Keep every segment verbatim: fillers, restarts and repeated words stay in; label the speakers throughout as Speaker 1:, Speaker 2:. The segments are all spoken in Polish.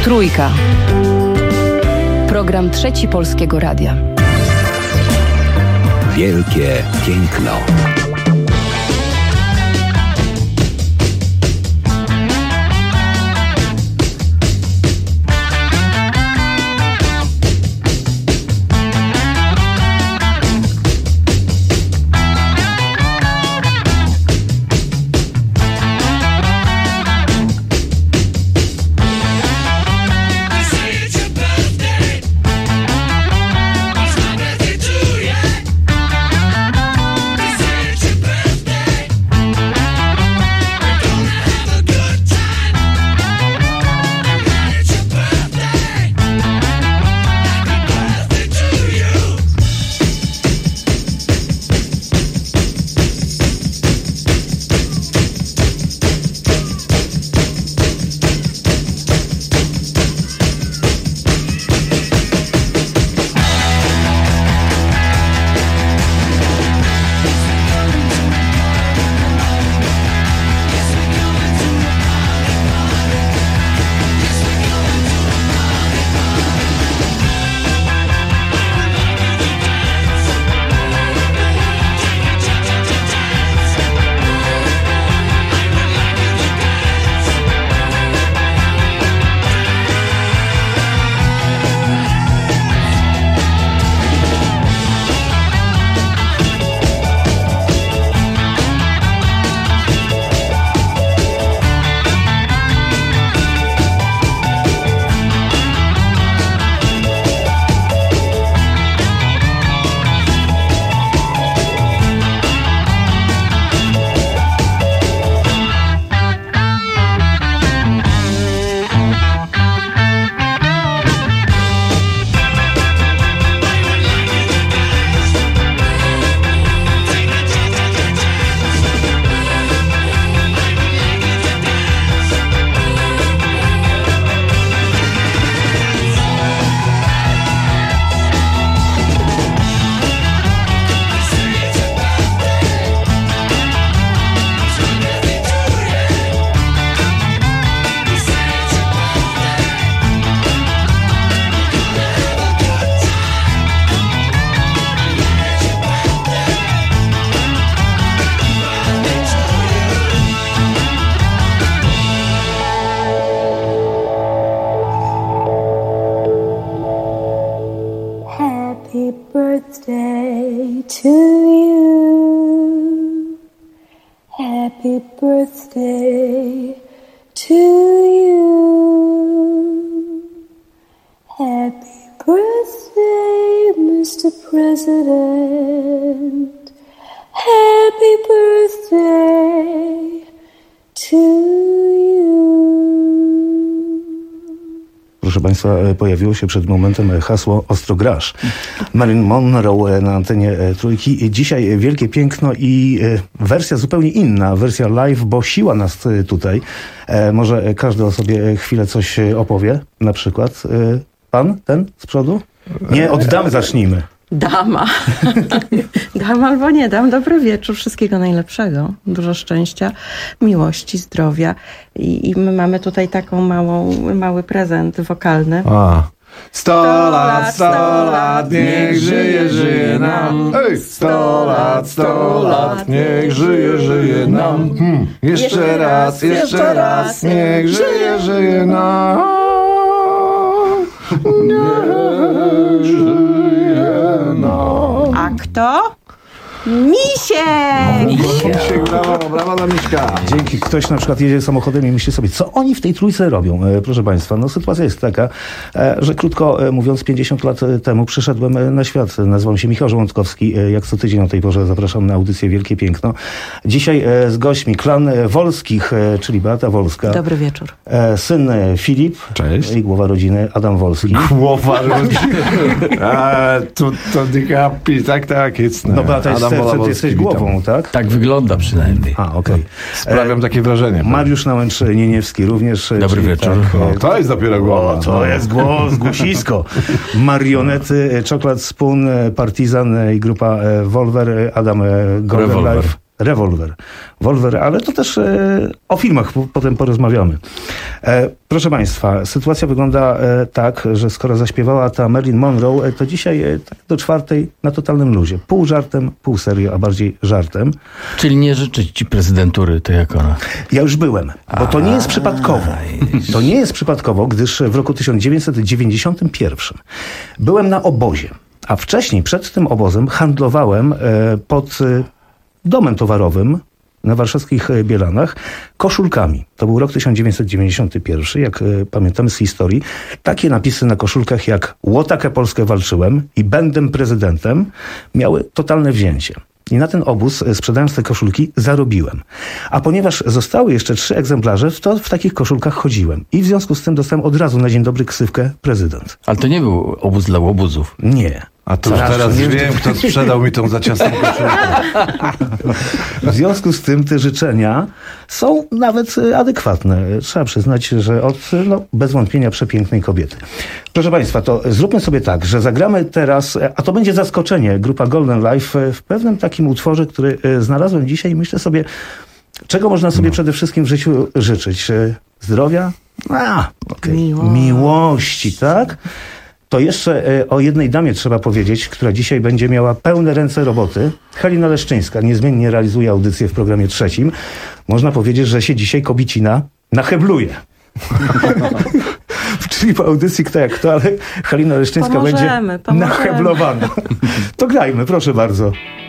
Speaker 1: Trójka. Program Trzeci Polskiego Radia.
Speaker 2: Wielkie piękno.
Speaker 3: Proszę Państwa, pojawiło się przed momentem hasło Ostrograsz. Marilyn Monroe na antenie Trójki. Dzisiaj wielkie piękno i wersja zupełnie inna, wersja live, bo siła nas tutaj. Może każdy o sobie chwilę coś opowie, na przykład. Pan, ten z przodu? Nie, od damy zacznijmy.
Speaker 4: Dama. Dam albo nie dam. Dobry wieczór. Wszystkiego najlepszego. Dużo szczęścia, miłości, zdrowia. I, i my mamy tutaj taką małą, mały prezent wokalny.
Speaker 5: A. Sto lat, sto lat, niech żyje, żyje nam. Ej! Sto lat, sto lat, niech żyje, żyje nam. Hmm. Jeszcze, jeszcze raz, jeszcze raz, niech żyje, żyje nam. Niech żyje nam.
Speaker 4: A kto? Misiek!
Speaker 5: Misiek, brawo, brawo dla Miśka.
Speaker 3: Dzięki. Ktoś na przykład jedzie samochodem i myśli sobie, co oni w tej trójce robią? E, proszę Państwa, no sytuacja jest taka, e, że krótko e, mówiąc, pięćdziesiąt lat temu przyszedłem na świat. Nazywam się Michał Żołądkowski. E, jak co tydzień o tej porze zapraszam na audycję Wielkie Piękno. Dzisiaj e, z gośćmi klan Wolskich, e, czyli Beata Wolska.
Speaker 4: Dobry wieczór.
Speaker 3: E, syn Filip.
Speaker 5: Cześć.
Speaker 3: I głowa rodziny Adam Wolski.
Speaker 5: Głowa rodziny. A, to, to dykapi, tak, tak, jest.
Speaker 3: No Beata jest sercem, ty jesteś głową, tak?
Speaker 6: Tak wygląda przynajmniej.
Speaker 3: A, okej. Okay.
Speaker 5: Sprawiam takie wrażenie.
Speaker 3: Mariusz Nałęcz-Nieniewski również.
Speaker 6: Dobry wieczór.
Speaker 3: Tak,
Speaker 5: o, to jest dopiero głowa.
Speaker 3: O, to jest głos, głosisko. Marionety, Chocolate Spoon, Partizan i grupa Wolver, Adam Golden Life. Rewolwer. Wolver, ale to też e, o filmach po, potem porozmawiamy. E, proszę Państwa, sytuacja wygląda e, tak, że skoro zaśpiewała ta Marilyn Monroe, e, to dzisiaj e, tak do czwartej na totalnym luzie. Pół żartem, pół serio, a bardziej żartem.
Speaker 2: Czyli nie życzyć ci prezydentury, to jak ona?
Speaker 3: Ja już byłem, bo to nie jest przypadkowo. To nie jest przypadkowo, gdyż w roku tysiąc dziewięćset dziewięćdziesiątym pierwszym byłem na obozie, a wcześniej przed tym obozem handlowałem e, pod e, domem towarowym na warszawskich Bielanach koszulkami. To był rok tysiąc dziewięćset dziewięćdziesiąty pierwszy, jak y, pamiętamy z historii. Takie napisy na koszulkach jak "Łotakę Polskę walczyłem" i "Będę prezydentem" miały totalne wzięcie. I na ten obóz, sprzedając te koszulki, zarobiłem. A ponieważ zostały jeszcze trzy egzemplarze, to w takich koszulkach chodziłem. I w związku z tym dostałem od razu na dzień dobry ksywkę prezydent.
Speaker 2: Ale to nie był obóz dla łobuzów.
Speaker 3: Nie.
Speaker 5: A to już
Speaker 3: Zaraz,
Speaker 5: teraz
Speaker 3: nie-
Speaker 5: wiem, kto sprzedał mi tą za ciasną koszulkę.
Speaker 3: W związku z tym te życzenia są nawet e, adekwatne. Trzeba przyznać, że od no, bez wątpienia przepięknej kobiety. Proszę Państwa, to zróbmy sobie tak, że zagramy teraz, e, a to będzie zaskoczenie, grupa Golden Life e, w pewnym takim utworze, który e, znalazłem dzisiaj i myślę sobie, czego można sobie przede wszystkim w życiu życzyć? E, Zdrowia? A, okej.
Speaker 4: Miłości.
Speaker 3: Miłości, tak? To jeszcze e, o jednej damie trzeba powiedzieć, która dzisiaj będzie miała pełne ręce roboty. Halina Leszczyńska niezmiennie realizuje audycję w programie trzecim. Można powiedzieć, że się dzisiaj kobicina nahebluje. Czyli po audycji kto jak kto, ale Halina Leszczyńska
Speaker 4: Pomożemy,
Speaker 3: będzie
Speaker 4: pomożemy.
Speaker 3: naheblowana. To grajmy, proszę bardzo.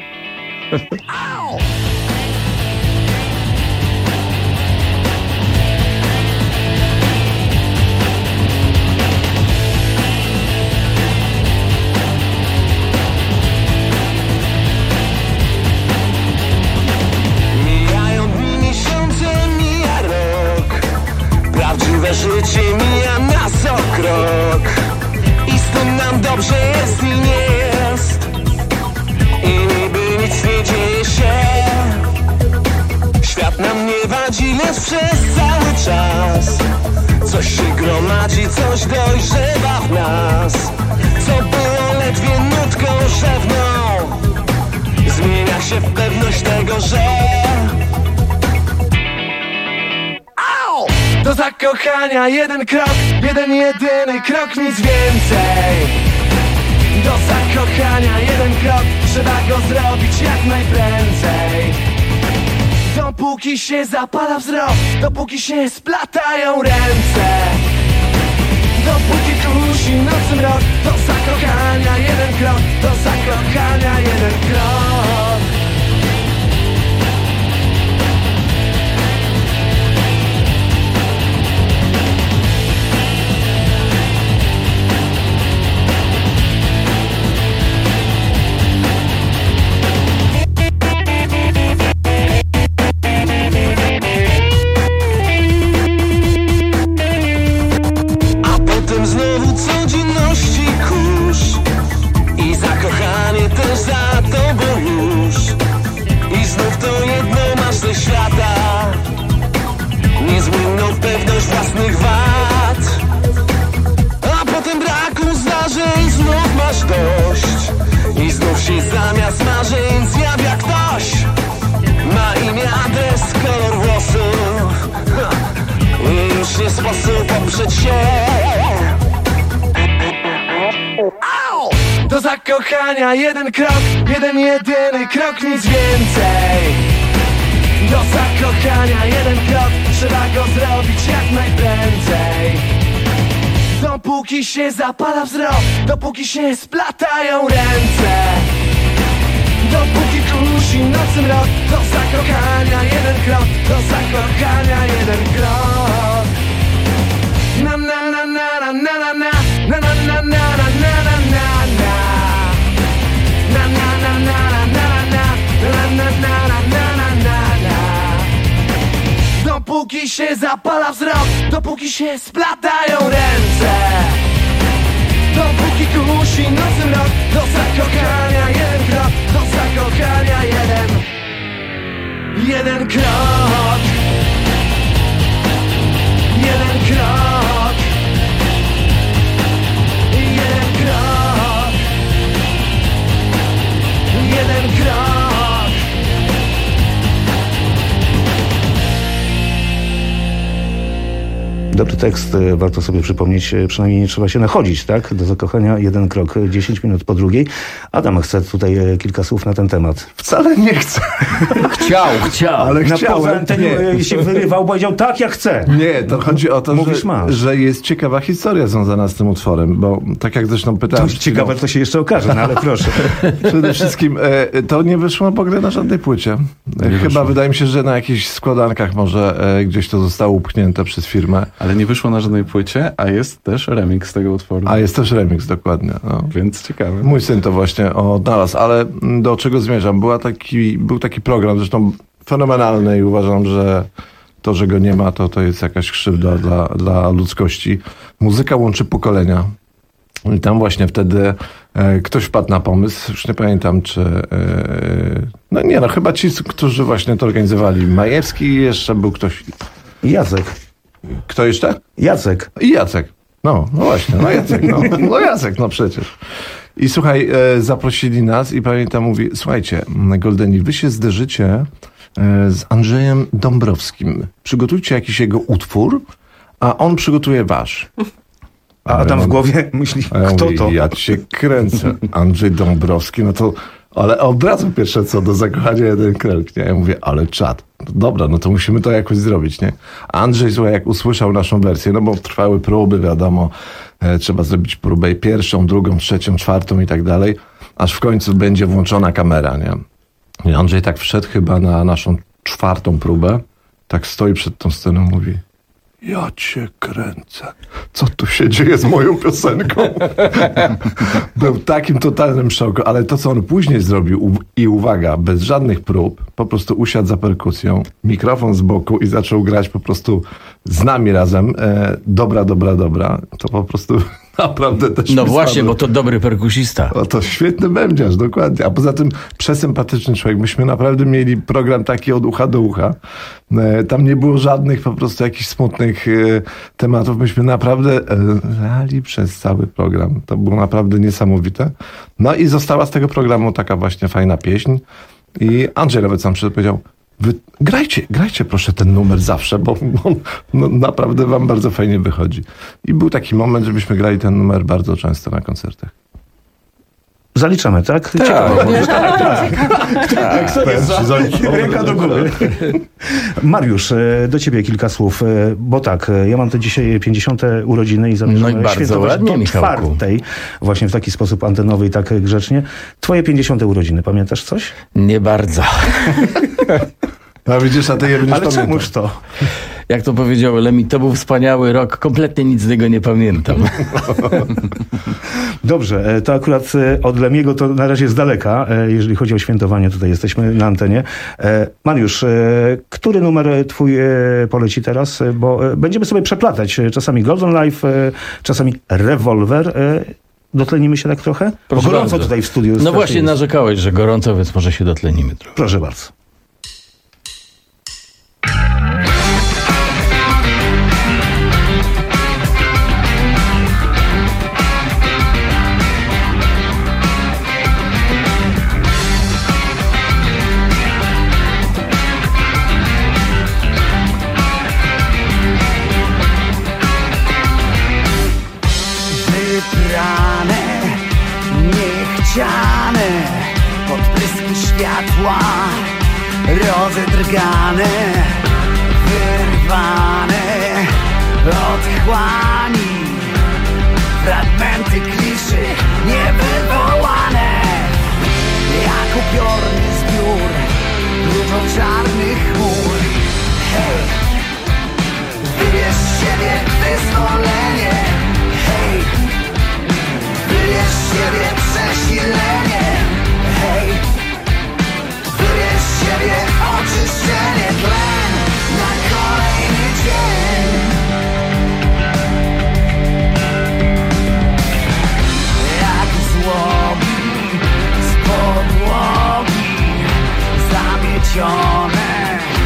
Speaker 6: Mijają dni, miesiące, mija rok. Prawdziwe życie mija nas o krok. I z tym nam dobrze jest i nie jest. I niby nic nie dzieje się. Świat nam nie wadzi, lecz przez cały czas coś się gromadzi, coś dojrzewa w nas. Co było ledwie nutką szewną, zmienia się w pewność tego, że Au! Do zakochania jeden krok, jeden jedyny krok, nic więcej. Do zakochania jeden krok, trzeba go zrobić jak najprędzej. Dopóki się zapala wzrok, dopóki się splatają ręce, dopóki kusi nocy mrok, do zakochania jeden krok, do zakochania jeden krok. A potem znowu codzienności kurz i zakochanie też za tobą już. I znów to jedno masz ze świata, niezmienną pewność własnych wad. A potem braku zdarzeń znów masz dość i znów się zamiast marzeń zjawia ktoś. Ma imię, adres, kolor włosów, ha, i już nie sposób oprzeć się. Au! Do zakochania jeden krok, jeden jedyny krok, nic więcej. Do zakochania jeden krok, trzeba go zrobić jak najprędzej. Dopóki się zapala wzrok, dopóki się splatają ręce, dopóki kusi nocy mrok, do zakochania jeden krok, do zakochania jeden krok. Na na na na na na na na na na na na na na na na. Na na na na na na na na na na na na na na. Dopóki się zapala wzrok, dopóki się splatają ręce, dopóki kusi nocy mrok, do zakochania jeden krok, do zakochania jeden jeden krok. Jeden krok. Jeden krok. Jeden krok.
Speaker 3: Dobry tekst, e, warto sobie przypomnieć, e, przynajmniej nie trzeba się nachodzić, tak? Do zakochania jeden krok, e, dziesięć minut po drugiej. Adam chce tutaj e, kilka słów na ten temat.
Speaker 5: Wcale nie chcę.
Speaker 2: Chciał, chciał.
Speaker 5: Ale
Speaker 3: Na
Speaker 5: chciałem.
Speaker 3: poza antenie e, się wyrywał, powiedział tak jak chce.
Speaker 5: Nie, to chodzi o to,
Speaker 3: Mówisz,
Speaker 5: że,
Speaker 3: masz.
Speaker 5: że jest ciekawa historia związana z tym utworem, bo tak jak zresztą
Speaker 3: To
Speaker 5: pytałem...
Speaker 3: ciekawe, to się jeszcze okaże, no ale proszę.
Speaker 5: Przede wszystkim e, to nie wyszło w ogóle na żadnej płycie. E, Chyba
Speaker 2: wyszło.
Speaker 5: wydaje mi się, że na jakichś składankach może e, gdzieś to zostało upchnięte przez firmę.
Speaker 7: Ale nie wyszło na żadnej płycie, a jest też remix tego utworu.
Speaker 5: A jest też remix, dokładnie. No.
Speaker 7: Więc ciekawe.
Speaker 5: Mój syn to właśnie odnalazł, ale do czego zmierzam? Była taki, był taki program, zresztą fenomenalny i uważam, że to, że go nie ma, to, to jest jakaś krzywda dla, dla ludzkości. Muzyka łączy pokolenia. I tam właśnie wtedy e, ktoś wpadł na pomysł, już nie pamiętam, czy... E, no nie, no chyba ci, którzy właśnie to organizowali. Majewski i jeszcze był ktoś...
Speaker 3: Jacek.
Speaker 5: Kto jeszcze?
Speaker 3: Jacek.
Speaker 5: I Jacek. No, no właśnie, no Jacek, no, no Jacek, no przecież. I słuchaj, e, zaprosili nas i pamiętam, mówi, słuchajcie, Goldeni, wy się zderzycie e, z Andrzejem Dąbrowskim. Przygotujcie jakiś jego utwór, a on przygotuje wasz.
Speaker 3: A Adam w głowie myśli,
Speaker 5: A ja
Speaker 3: kto
Speaker 5: mówię,
Speaker 3: to?
Speaker 5: Ja cię kręcę. Andrzej Dąbrowski, no to... Ale od razu pierwsze co, do zakochania jeden krok, nie? Ja mówię, ale czad. No dobra, no to musimy to jakoś zrobić, nie? A Andrzej, słuchaj, jak usłyszał naszą wersję, no bo trwały próby, wiadomo, e, trzeba zrobić próbę pierwszą, drugą, trzecią, czwartą i tak dalej, aż w końcu będzie włączona kamera, nie? I Andrzej tak wszedł chyba na naszą czwartą próbę, tak stoi przed tą sceną, mówi: ja cię kręcę. Co tu się dzieje z moją piosenką? Był w takim totalnym szoku, ale to, co on później zrobił u- i uwaga, bez żadnych prób, po prostu usiadł za perkusją, mikrofon z boku i zaczął grać po prostu z nami razem. E, dobra, dobra, dobra. To po prostu naprawdę też
Speaker 2: No
Speaker 5: mi
Speaker 2: właśnie,
Speaker 5: spadło.
Speaker 2: bo to dobry perkusista.
Speaker 5: O, to świetny bębniarz, dokładnie. A poza tym przesympatyczny człowiek. Myśmy naprawdę mieli program taki od ucha do ucha. E, tam nie było żadnych po prostu jakichś smutnych e, tematów. Myśmy naprawdę e, lali przez cały program. To było naprawdę niesamowite. No i została z tego programu taka właśnie fajna pieśń. I Andrzej nawet sam przyszedł, powiedział: wy grajcie, grajcie proszę ten numer zawsze, bo on no, naprawdę wam bardzo fajnie wychodzi. I był taki moment, żebyśmy grali ten numer bardzo często na koncertach.
Speaker 3: Zaliczamy, tak? Ciekawe. Tak, tak. tak. Kto jest za? Ręka do góry. Mariusz, e, do ciebie kilka słów, e, bo tak, e, ja mam te dzisiaj pięćdziesiąte urodziny i zamierzam
Speaker 2: No i bardzo
Speaker 3: świętować
Speaker 2: ładnie,
Speaker 3: do
Speaker 2: Michałku.
Speaker 3: czwartej, właśnie w taki sposób antenowy i tak grzecznie. Twoje pięćdziesiąte urodziny, pamiętasz coś?
Speaker 2: Nie bardzo.
Speaker 5: A widzisz, a ty je będziesz
Speaker 3: Ale
Speaker 5: pamiętał.
Speaker 3: czemuż to?
Speaker 2: Jak to powiedział Lemi, to był wspaniały rok. Kompletnie nic z niego nie pamiętam.
Speaker 3: Dobrze, e, to akurat e, od Lemiego to na razie z daleka, e, jeżeli chodzi o świętowanie, tutaj jesteśmy na antenie. E, Mariusz, e, który numer twój e, poleci teraz? E, Bo e, będziemy sobie przeplatać. E, Czasami Golden Life, e, czasami Rewolwer. E, Dotlenimy się tak trochę? Bo
Speaker 2: Proszę
Speaker 3: gorąco
Speaker 2: bardzo.
Speaker 3: tutaj w studiu.
Speaker 2: No
Speaker 3: strasznie
Speaker 2: właśnie
Speaker 3: jest.
Speaker 2: narzekałeś, że gorąco, więc może się dotlenimy trochę.
Speaker 3: Proszę bardzo.
Speaker 6: Wybrane, niechciane, odbryski światła, rozedrgane, wyrwane, otchłani, fragmenty kliszy niewywołane, jak upiorny zbiór różoczarnych chmur. Hej, wybierz z siebie wyzwolenie. Hej, wybierz z siebie przesilenie. Hej, wybierz z siebie oczyszczenie. Tlen na kolejny dzień. Jak złobi z podłogi zamiecione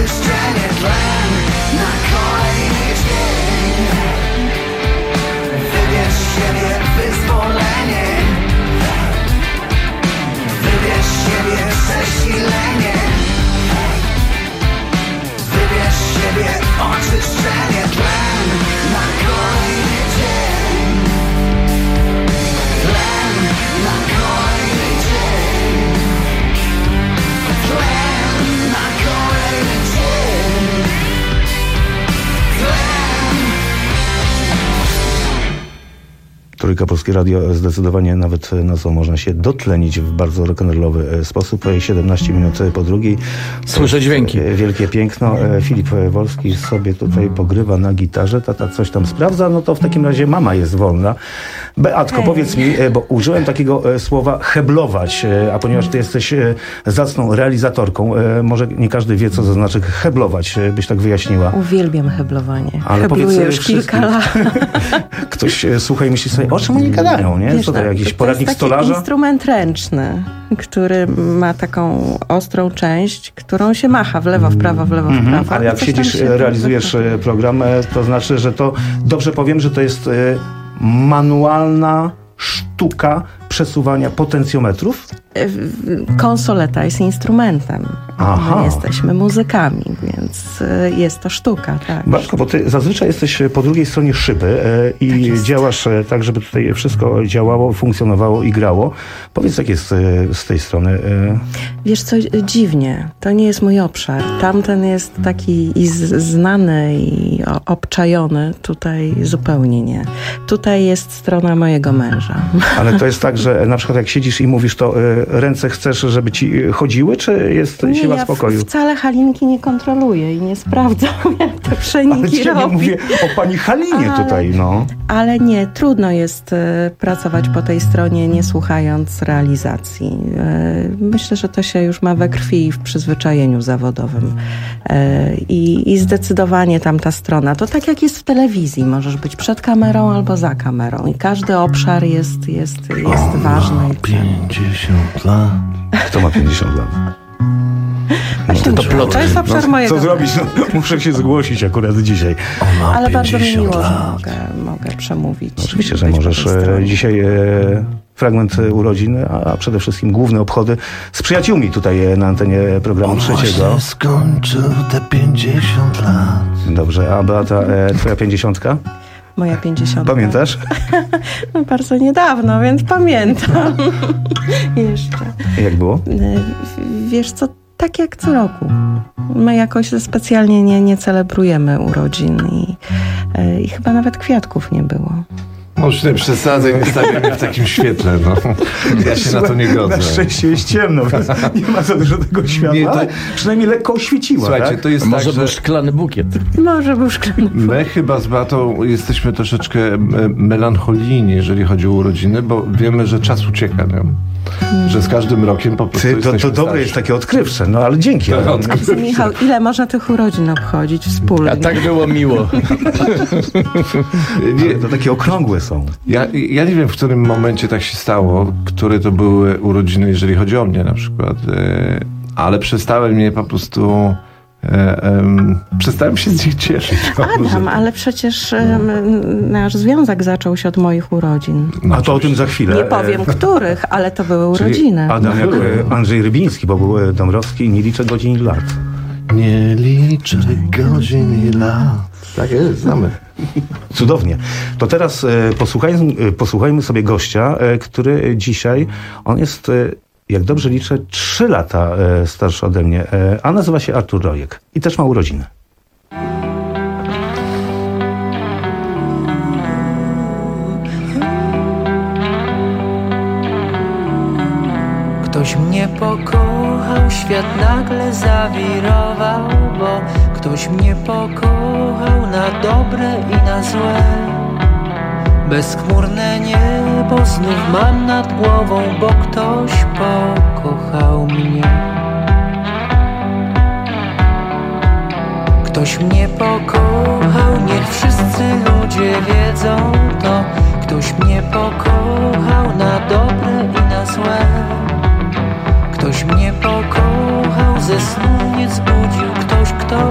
Speaker 6: oczyszczenie, tlen na kolejny dzień. Wybierz siebie, wyzwolenie. Wybierz siebie, przesilenie. Wybierz siebie, oczyszczenie, tlen na kolejny dzień. Tlen na kolejny dzień. Tlen na kolejny dzień. Tlen.
Speaker 3: Trójka Polskie Radio zdecydowanie nawet na co można się dotlenić w bardzo rock'n'rollowy sposób. siedemnaście minut po drugiej.
Speaker 2: Słyszę dźwięki.
Speaker 3: Wielkie piękno. Filip Wolski sobie tutaj pogrywa na gitarze. Tata coś tam sprawdza. No to w takim razie mama jest wolna. Beatko, Hej. powiedz mi, bo użyłem takiego słowa heblować, a ponieważ ty jesteś zacną realizatorką, może nie każdy wie, co to znaczy heblować, byś tak wyjaśniła.
Speaker 4: Uwielbiam heblowanie.
Speaker 3: Ale
Speaker 4: Hebluję już kilka lat.
Speaker 3: Ktoś słucha i myśli sobie, o czym oni gadają, nie?
Speaker 4: Wiesz,
Speaker 3: Co to,
Speaker 4: tak,
Speaker 3: jakiś
Speaker 4: to
Speaker 3: poradnik
Speaker 4: jest
Speaker 3: stolarza?
Speaker 4: taki instrument ręczny, który ma taką ostrą część, którą się macha w lewo, w prawo, w lewo, w prawo.
Speaker 3: Mm-hmm. Ale jak siedzisz, się realizujesz program, to znaczy, że to, dobrze powiem, że to jest manualna sztuka przesuwania potencjometrów?
Speaker 4: Konsoleta jest instrumentem.
Speaker 3: Aha.
Speaker 4: My jesteśmy muzykami, więc jest to sztuka, tak.
Speaker 3: Bartko, bo ty zazwyczaj jesteś po drugiej stronie szyby e, i tak działasz e, tak, żeby tutaj wszystko działało, funkcjonowało i grało. Powiedz, jak jest e, z tej strony? E...
Speaker 4: Wiesz co, dziwnie. To nie jest mój obszar. Tamten jest taki i z, znany i o, obczajony. Tutaj zupełnie nie. Tutaj jest strona mojego męża.
Speaker 3: Ale to jest tak, że na przykład jak siedzisz i mówisz, to e, ręce chcesz, żeby ci chodziły, czy jest
Speaker 4: nie,
Speaker 3: siła
Speaker 4: ja
Speaker 3: spokoju?
Speaker 4: W, wcale Halinki nie kontroluję i nie sprawdzam, jak te przeniki
Speaker 3: ale
Speaker 4: robi.
Speaker 3: mówię o pani Halinie
Speaker 4: ale,
Speaker 3: tutaj, no.
Speaker 4: Ale nie, trudno jest y, pracować po tej stronie, nie słuchając realizacji. Y, myślę, że to się już ma we krwi i w przyzwyczajeniu zawodowym. Y, i, I zdecydowanie tamta strona, to tak jak jest w telewizji, możesz być przed kamerą albo za kamerą i każdy obszar jest, jest, jest ważny.
Speaker 5: pięćdziesiąt lat.
Speaker 3: Kto ma pięćdziesiąt lat?
Speaker 4: No to, to, to, to jest obszar
Speaker 3: no,
Speaker 4: mojego.
Speaker 3: Co zrobić? No, muszę się zgłosić akurat dzisiaj.
Speaker 4: Ale bardzo mi miło, że mogę, mogę przemówić.
Speaker 3: No, oczywiście, że możesz. Dzisiaj e, fragment urodzin, a przede wszystkim główne obchody z przyjaciółmi tutaj na antenie programu trzeciego.
Speaker 5: On skończył te pięćdziesiąt lat.
Speaker 3: Dobrze, a Beata, e, twoja pięćdziesiątka?
Speaker 4: Moja pięćdziesiątka.
Speaker 3: Pamiętasz?
Speaker 4: No, bardzo niedawno, więc pamiętam. Jeszcze.
Speaker 3: Jak było?
Speaker 4: Wiesz co, tak jak co roku. My jakoś specjalnie nie, nie celebrujemy urodzin i, i chyba nawet kwiatków nie było.
Speaker 5: No już nie przesadzaj, nie stawiamy w takim świetle, no. Ja się na to nie godzę.
Speaker 3: Na szczęście jest ciemno, więc nie ma za dużo tego światła, nie, to... ale przynajmniej lekko oświeciła.
Speaker 5: Słuchajcie,
Speaker 3: tak?
Speaker 5: to jest
Speaker 2: Może
Speaker 5: tak,
Speaker 2: był
Speaker 5: że...
Speaker 2: szklany bukiet.
Speaker 4: Może był szklany bukiet.
Speaker 5: My chyba z Beatą jesteśmy troszeczkę melancholijni, jeżeli chodzi o urodziny, bo wiemy, że czas ucieka, nie? Że z każdym rokiem po prostu
Speaker 3: Ty, to, to dobre jest takie odkrywcze, no ale dzięki. Ale...
Speaker 4: A Michał, ile można tych urodzin obchodzić wspólnie?
Speaker 2: A tak było miło.
Speaker 3: Nie, to takie okrągłe są.
Speaker 5: Ja, ja nie wiem, w którym momencie tak się stało, które to były urodziny, jeżeli chodzi o mnie na przykład, ale przestałem mnie po prostu... E, um, przestałem się z nich cieszyć.
Speaker 4: Adam, ale przecież um, nasz związek zaczął się od moich urodzin.
Speaker 3: No, a to o tym za chwilę.
Speaker 4: Nie powiem których, ale to były
Speaker 3: Czyli
Speaker 4: urodziny.
Speaker 3: Adam jak Andrzej Rybiński, bo był Dąbrowski, nie liczę godzin i lat.
Speaker 5: Nie liczę godzin i lat. Tak jest, znamy.
Speaker 3: Cudownie. To teraz e, posłuchajmy, e, posłuchajmy sobie gościa, e, który dzisiaj, on jest... E, jak dobrze liczę, trzy lata e, starszy ode mnie, e, a nazywa się Artur Rojek i też ma urodziny.
Speaker 8: Ktoś mnie pokochał, świat nagle zawirował, bo ktoś mnie pokochał na dobre i na złe. Bezchmurne niebo znów mam nad głową, bo ktoś pokochał mnie. Ktoś mnie pokochał, niech wszyscy ludzie wiedzą to. Ktoś mnie pokochał na dobre i na złe. Ktoś mnie pokochał, ze snu nie zbudził ktoś, kto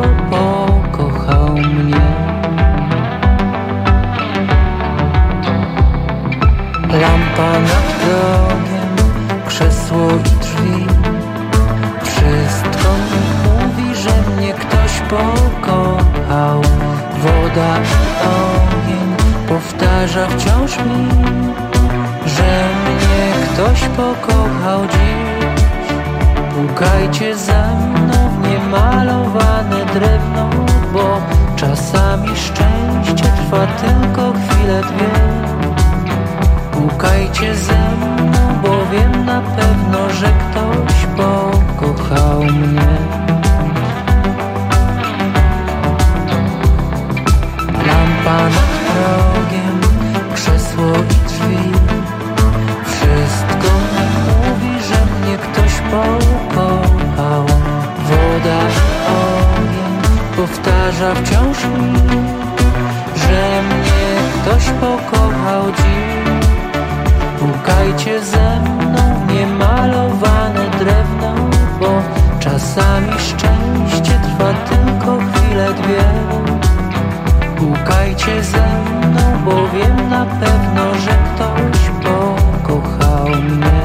Speaker 8: pokochał. Woda, ogień powtarza wciąż mi, że mnie ktoś pokochał dziś. Pukajcie za mną w niemalowane drewno, bo czasami szczęście trwa tylko chwilę dwie. Pukajcie ze mną, bo wiem na pewno, że ktoś pokochał mnie. Lampa nad progiem, krzesło i drzwi, wszystko mi mówi, że mnie ktoś pokochał. Woda, ogień powtarza wciąż mi, że mnie ktoś pokochał dziś. Pukajcie ze mną w niemalowane drewno, bo czasami szczęście trwa tylko chwilę dwie. Pukajcie ze mną, bo wiem na pewno, że ktoś pokochał mnie.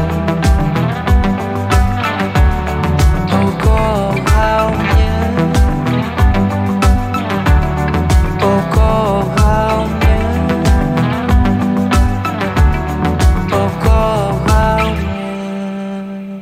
Speaker 8: Pokochał mnie. Pokochał mnie. Pokochał mnie.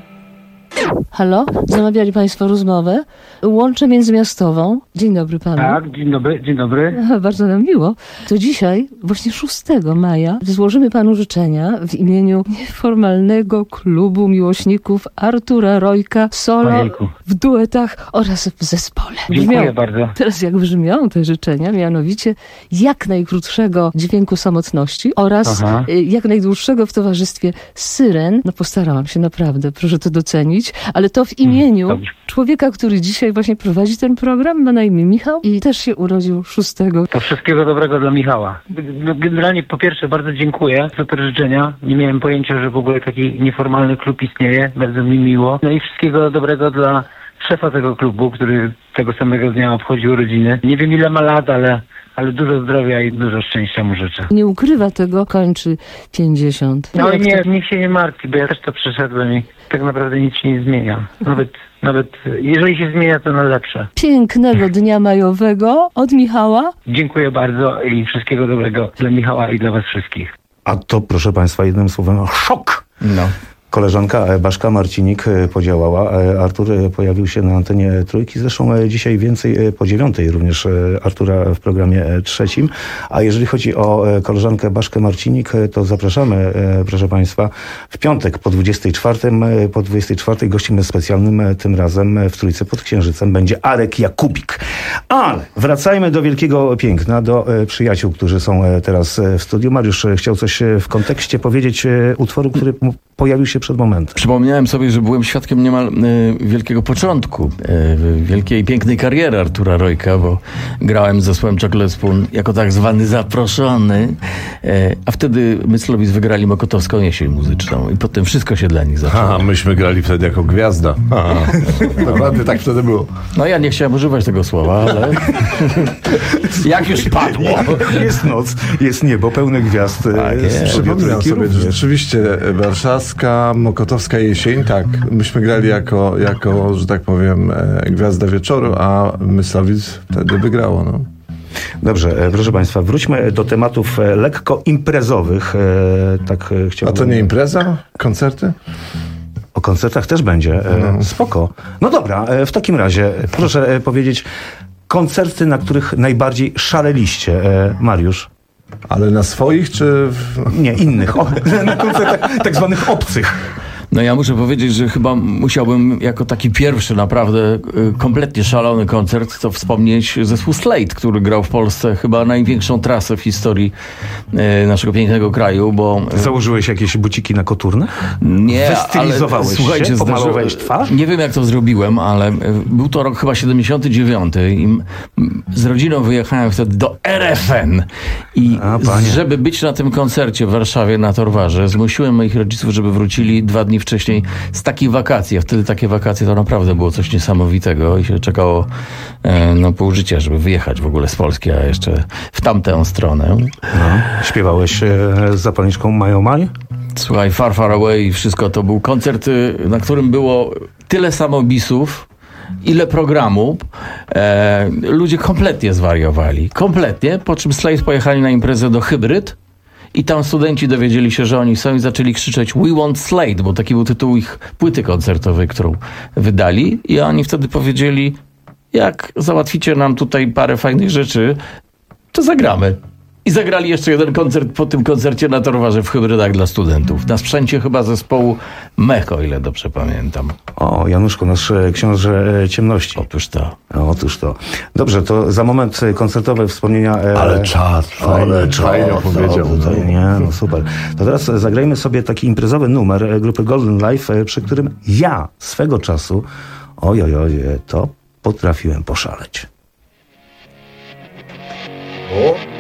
Speaker 9: Halo? Zamawiali Państwo rozmowę? Łączę międzymiastową. Dzień dobry Panu.
Speaker 10: Tak, dzień dobry, dzień dobry.
Speaker 9: Bardzo nam miło. To dzisiaj, właśnie szóstego maja, złożymy Panu życzenia w imieniu nieformalnego klubu miłośników Artura Rojka solo,
Speaker 10: Ojejku.
Speaker 9: w duetach oraz w zespole.
Speaker 10: Dziękuję
Speaker 9: Brzmią,
Speaker 10: bardzo.
Speaker 9: teraz jak brzmią te życzenia, mianowicie jak najkrótszego dźwięku samotności oraz
Speaker 10: Aha.
Speaker 9: y, jak najdłuższego w towarzystwie syren. No postarałam się naprawdę, proszę to docenić, ale to w imieniu
Speaker 10: Dobrze.
Speaker 9: człowieka, który dzisiaj właśnie prowadzi ten program, ma na imię Michał i też się urodził szóstego.
Speaker 10: To wszystkiego dobrego dla Michała. No, generalnie po pierwsze bardzo dziękuję za te życzenia. Nie miałem pojęcia, że w ogóle taki nieformalny klub istnieje. Bardzo mi miło. No i wszystkiego dobrego dla szefa tego klubu, który tego samego dnia obchodził urodziny. Nie wiem ile ma lat, ale, ale dużo zdrowia i dużo szczęścia mu życzę.
Speaker 9: Nie ukrywa tego, kończy pięćdziesiąt.
Speaker 10: No ale
Speaker 9: jak
Speaker 10: nie,
Speaker 9: to-
Speaker 10: niech się nie martwi, bo ja też to przeszedłem i tak naprawdę nic się nie zmienia. Nawet, nawet jeżeli się zmienia, to na lepsze.
Speaker 9: Pięknego dnia majowego od Michała.
Speaker 10: Dziękuję bardzo i wszystkiego dobrego dla Michała i dla was wszystkich.
Speaker 3: A to, proszę Państwa, jednym słowem, szok!
Speaker 2: No.
Speaker 3: Koleżanka e, Baśka Marcinik e, podziałała. E, Artur e, pojawił się na antenie Trójki. Zresztą e, dzisiaj więcej e, po dziewiątej również e, Artura w programie e, trzecim. A jeżeli chodzi o e, koleżankę Baśkę Marcinik, e, to zapraszamy, e, proszę Państwa, w piątek po dwudziestej czwartej. E, po dwudziestej czwartej gościem specjalnym, e, tym razem e, w Trójce pod Księżycem będzie Arek Jakubik. Ale wracajmy do wielkiego piękna, do e, przyjaciół, którzy są e, teraz e, w studiu. Mariusz e, chciał coś e, w kontekście powiedzieć e, utworu, który m- pojawił się przed momentem.
Speaker 2: Przypomniałem sobie, że byłem świadkiem niemal e, wielkiego początku, e, wielkiej, pięknej kariery Artura Rojka, bo grałem z zespołem Chocolate Spoon jako tak zwany zaproszony, e, a wtedy Myslowic wygrali Mokotowską Jesień Muzyczną i potem wszystko się dla nich zaczęło.
Speaker 5: A, myśmy grali wtedy jako gwiazda. A, naprawdę tak wtedy było.
Speaker 2: No ja nie chciałem używać tego słowa, ale jak już padło.
Speaker 3: Jest noc, jest niebo pełne gwiazd. e,
Speaker 2: Tak jest.
Speaker 3: z
Speaker 5: Przypominam
Speaker 3: Trójki
Speaker 5: sobie, że
Speaker 3: również.
Speaker 5: rzeczywiście warszawska, mokotowska jesień, tak. Myśmy grali jako, jako że tak powiem, e, gwiazda wieczoru, a Myslowic wtedy wygrało. No.
Speaker 3: Dobrze, e, proszę Państwa, wróćmy do tematów e, lekko imprezowych. E, tak e,
Speaker 5: A
Speaker 3: chciałbym...
Speaker 5: to nie impreza? Koncerty?
Speaker 3: O koncertach też będzie. E,
Speaker 5: No.
Speaker 3: Spoko. No dobra, e, w takim razie e, proszę e, powiedzieć koncerty, na których najbardziej szaleliście. E, Mariusz?
Speaker 5: Ale na swoich, czy... W...
Speaker 3: Nie, innych. O, na koncertach tak zwanych obcych.
Speaker 2: No ja muszę powiedzieć, że chyba musiałbym jako taki pierwszy naprawdę y, kompletnie szalony koncert to wspomnieć zespół Slade, który grał w Polsce chyba największą trasę w historii y, naszego pięknego kraju, bo...
Speaker 3: Założyłeś jakieś buciki na koturnach?
Speaker 2: Nie,
Speaker 3: Wystylizowałeś
Speaker 2: ale
Speaker 3: się?
Speaker 2: słuchajcie,
Speaker 3: Pomalowałeś
Speaker 2: zdarzy-
Speaker 3: twarz?
Speaker 2: Nie wiem, jak to zrobiłem, ale y, był to rok chyba siedemdziesiąty dziewiąty i m- m- z rodziną wyjechałem wtedy do R F N i
Speaker 3: A, panie.
Speaker 2: żeby być na tym koncercie w Warszawie na Torwarze, zmusiłem moich rodziców, żeby wrócili dwa dni wcześniej z takich wakacji, a wtedy takie wakacje to naprawdę było coś niesamowitego i się czekało e, no, pół życia, żeby wyjechać w ogóle z Polski, a jeszcze w tamtę stronę.
Speaker 3: No. Śpiewałeś e, z zapalniczką Majo Maj?
Speaker 2: Słuchaj, Far Far Away i wszystko to był koncert, y, na którym było tyle samo bisów, ile programu, e, ludzie kompletnie zwariowali. Kompletnie, po czym Slade pojechali na imprezę do Hybryd i tam studenci dowiedzieli się, że oni są i zaczęli krzyczeć We want Slade, bo taki był tytuł ich płyty koncertowej, którą wydali i oni wtedy powiedzieli, jak załatwicie nam tutaj parę fajnych rzeczy, to zagramy. I zagrali jeszcze jeden koncert po tym koncercie na Torwarze w Hybrydach dla studentów. Na sprzęcie chyba zespołu Mech, o ile dobrze pamiętam.
Speaker 3: O, Januszku, nasz książę ciemności.
Speaker 2: Otóż to.
Speaker 3: Otóż to. Dobrze, to za moment koncertowe wspomnienia. E...
Speaker 5: Ale czad, fajnie,
Speaker 3: Ale
Speaker 5: fajnie powiedział.
Speaker 3: No. Nie, no super. To teraz zagrajmy sobie taki imprezowy numer grupy Golden Life, przy którym ja swego czasu, oj, oj, oj, to potrafiłem poszaleć. O!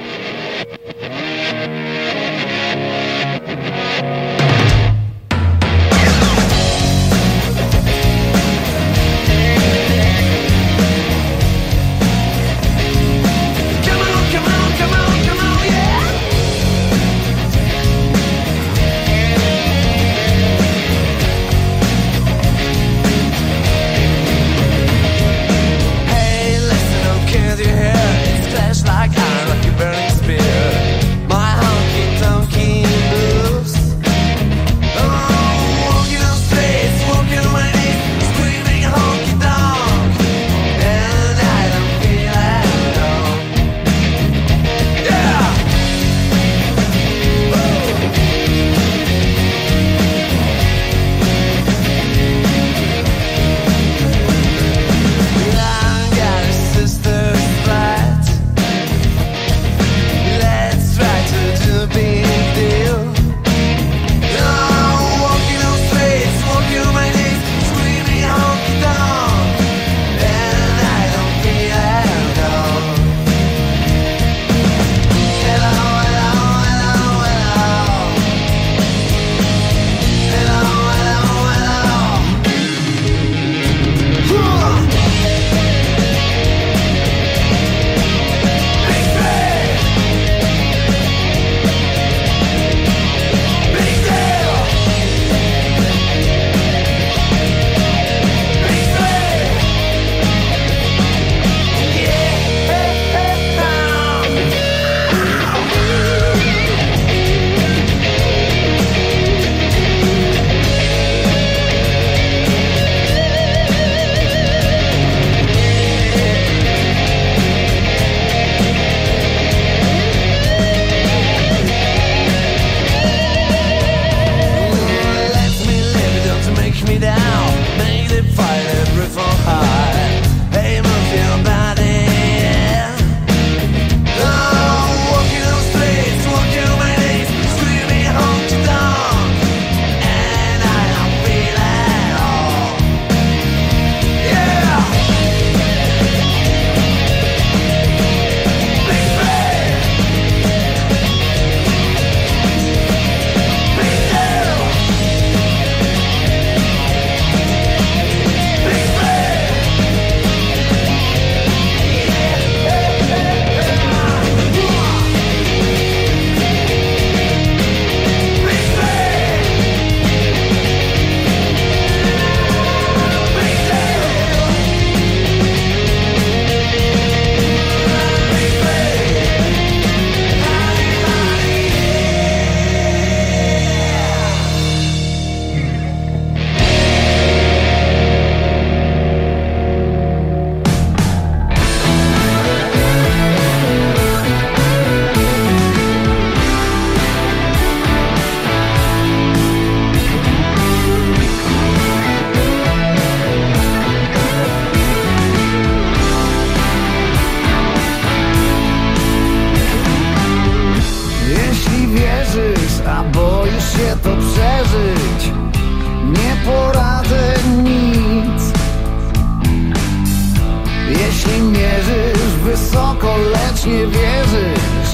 Speaker 6: wysoko, lecz nie wierzysz,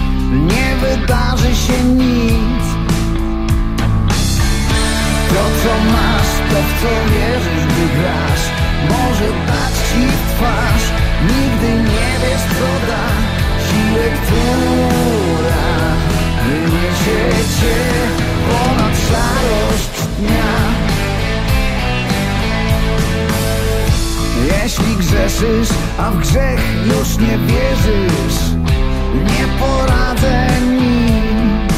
Speaker 6: nie wydarzy się nic. To co masz, to w co wierzysz, gdy grasz, może dać ci w twarz. Nigdy nie wiesz co da siłę, która wyniesie cię ponad szarość dnia. cieszysz, a w grzech już nie wierzysz. Nie poradzę nic.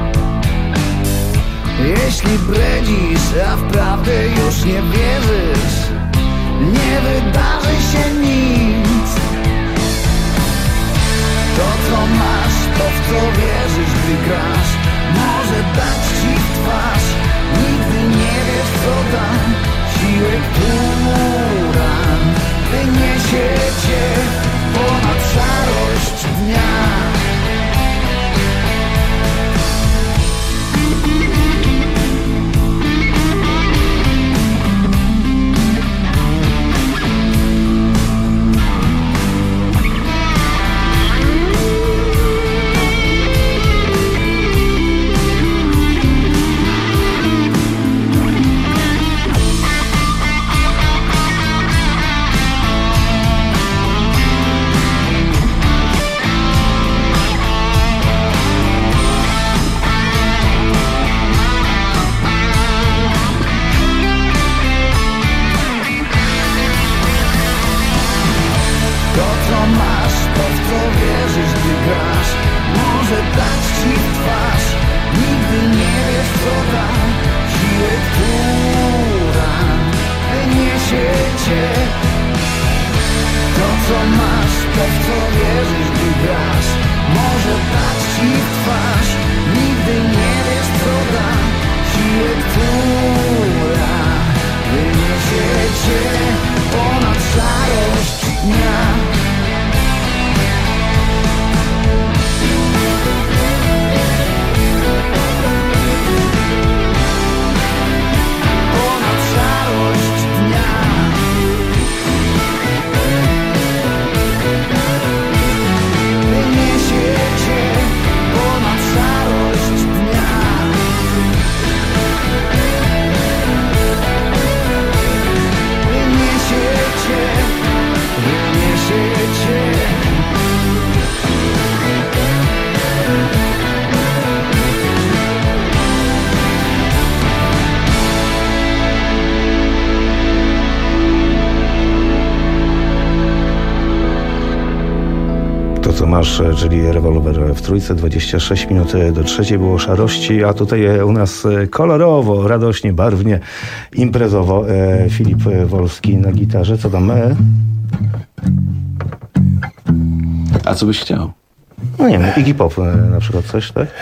Speaker 6: Jeśli bredzisz, a w prawdę już nie wierzysz, nie wydarzy się nic. To co masz, to w co wierzysz, gdy grasz, może dać ci w twarz. Nigdy nie wiesz co da siłę, która wyniesie cię ponad szarość dnia.
Speaker 3: Masz, czyli rewolwer w trójce, dwadzieścia sześć minut do trzeciej było szarości, a tutaj u nas kolorowo, radośnie, barwnie, imprezowo. E, Filip Wolski na gitarze. Co tam? E?
Speaker 7: A co byś chciał?
Speaker 3: No nie wiem, Iggy Pop na przykład, coś, tak?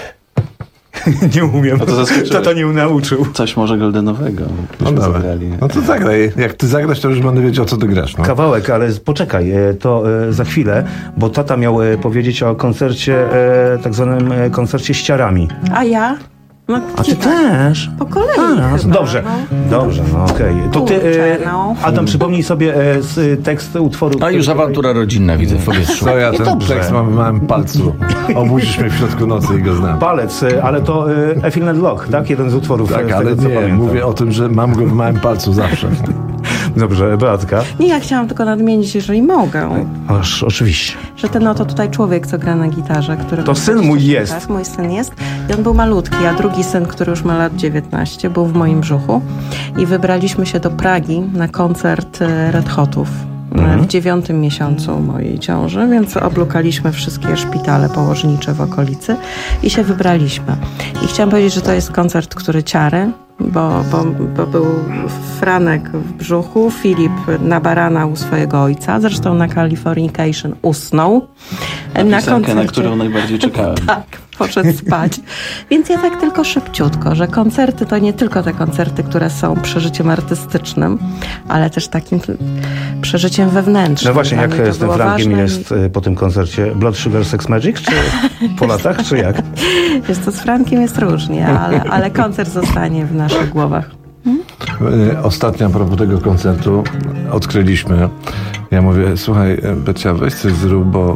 Speaker 3: Nie umiem.
Speaker 7: No to
Speaker 3: to, to nie nauczył.
Speaker 7: Coś może goldenowego.
Speaker 5: No dobra. No to zagraj. Jak ty zagrasz, to już będę wiedział, co ty grasz. No.
Speaker 3: Kawałek, ale poczekaj, to za chwilę, bo tata miał powiedzieć o koncercie, tak zwanym koncercie ściarami.
Speaker 4: A ja? No,
Speaker 3: A ty też?
Speaker 4: Po kolei
Speaker 3: A,
Speaker 4: chyba,
Speaker 3: Dobrze,
Speaker 4: no.
Speaker 3: dobrze, no okej. Okay. To ty,
Speaker 4: Kurczę, no.
Speaker 3: Adam, przypomnij sobie e, z, tekst utworu.
Speaker 2: A już awantura rodzinna widzę w powietrzu.
Speaker 5: Co ja
Speaker 3: I
Speaker 5: ten
Speaker 3: dobrze.
Speaker 5: tekst mam w małym palcu. Obudzisz mnie w środku nocy i go znam.
Speaker 3: Palec, ale to e, Effin and Lock, tak? Jeden z utworów.
Speaker 5: Tak,
Speaker 3: z
Speaker 5: ale
Speaker 3: tego, co
Speaker 5: nie,
Speaker 3: pamiętam.
Speaker 5: mówię o tym, że mam go w małym palcu zawsze.
Speaker 3: Dobrze, Beatka.
Speaker 4: Nie, ja chciałam tylko nadmienić, jeżeli mogę,
Speaker 3: Aż, oczywiście.
Speaker 4: że ten oto tutaj człowiek, co gra na gitarze, który...
Speaker 3: To syn mój jest.
Speaker 4: Tak, mój syn jest. I on był malutki, a drugi syn, który już ma lat dziewiętnaście, był w moim brzuchu. I wybraliśmy się do Pragi na koncert Red Hotów. W dziewiątym miesiącu mojej ciąży, więc oblukaliśmy wszystkie szpitale położnicze w okolicy i się wybraliśmy. I chciałam powiedzieć, że to jest koncert, który ciary, bo, bo, bo był Franek w brzuchu, Filip na barana u swojego ojca, zresztą na Californication usnął.
Speaker 7: Na,
Speaker 4: na
Speaker 7: piosenkę,
Speaker 4: koncercie.
Speaker 7: na którą najbardziej czekałem.
Speaker 4: Tak, poszedł spać. Więc ja tak tylko szybciutko, że koncerty to nie tylko te koncerty, które są przeżyciem artystycznym, ale też takim przeżyciem wewnętrznym.
Speaker 3: No właśnie,
Speaker 4: Dla
Speaker 3: jak
Speaker 4: mnie to
Speaker 3: z tym
Speaker 4: było
Speaker 3: Frankiem
Speaker 4: ważne
Speaker 3: jest i... po tym koncercie? Blood Sugar Sex Magic? Czy po latach, czy jak?
Speaker 4: Wiesz, to z Frankiem jest różnie, ale, ale koncert zostanie w naszych głowach. Hmm?
Speaker 5: Ostatnio a propos tego koncertu odkryliśmy, ja mówię, słuchaj, Becia, weź coś zrób, bo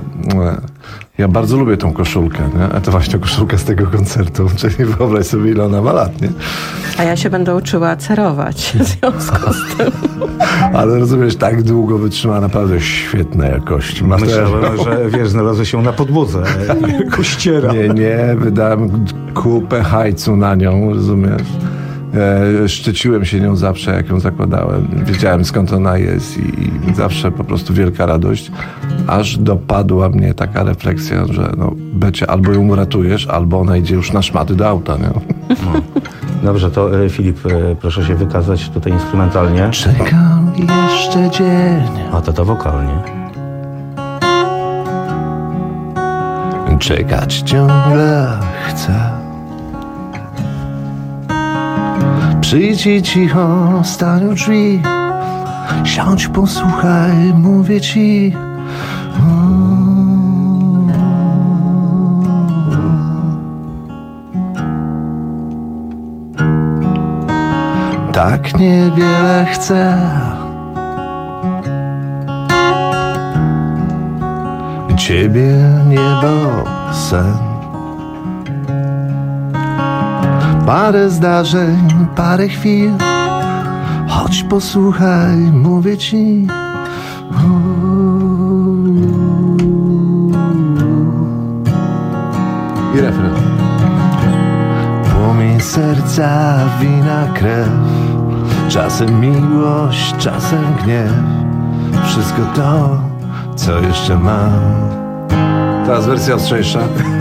Speaker 5: ja bardzo lubię tą koszulkę, nie? A to właśnie koszulka z tego koncertu, czyli wyobraź sobie, ile ona ma lat, nie?
Speaker 4: A ja się będę uczyła cerować w związku z tym.
Speaker 5: Ale rozumiesz, tak długo wytrzyma naprawdę świetnej jakości.
Speaker 3: Myślałem, że wiesz, znalazło się na podłodze kościera.
Speaker 5: Nie, nie, wydałem kupę hajcu na nią, rozumiesz? E, szczyciłem się nią zawsze, jak ją zakładałem. Wiedziałem, skąd ona jest i, i zawsze po prostu wielka radość. Aż dopadła mnie taka refleksja, że no, Becie, albo ją uratujesz, albo ona idzie już na szmaty do auta, nie?
Speaker 3: No. Dobrze, to e, Filip, e, proszę się wykazać tutaj instrumentalnie.
Speaker 6: Czekam jeszcze dzień.
Speaker 3: A to to wokalnie.
Speaker 6: Czekać ciągle chcę. Przyjdź i cicho, stań u drzwi. Siądź, posłuchaj, mówię ci. Tak niewiele chcę. Ciebie niebo, sen. Parę zdarzeń, parę chwil. Chodź, posłuchaj, mówię ci.
Speaker 5: I refren.
Speaker 6: Płomień serca, wina krew. Czasem miłość, czasem gniew. Wszystko to, co jeszcze mam.
Speaker 5: Teraz wersja ostrzejsza.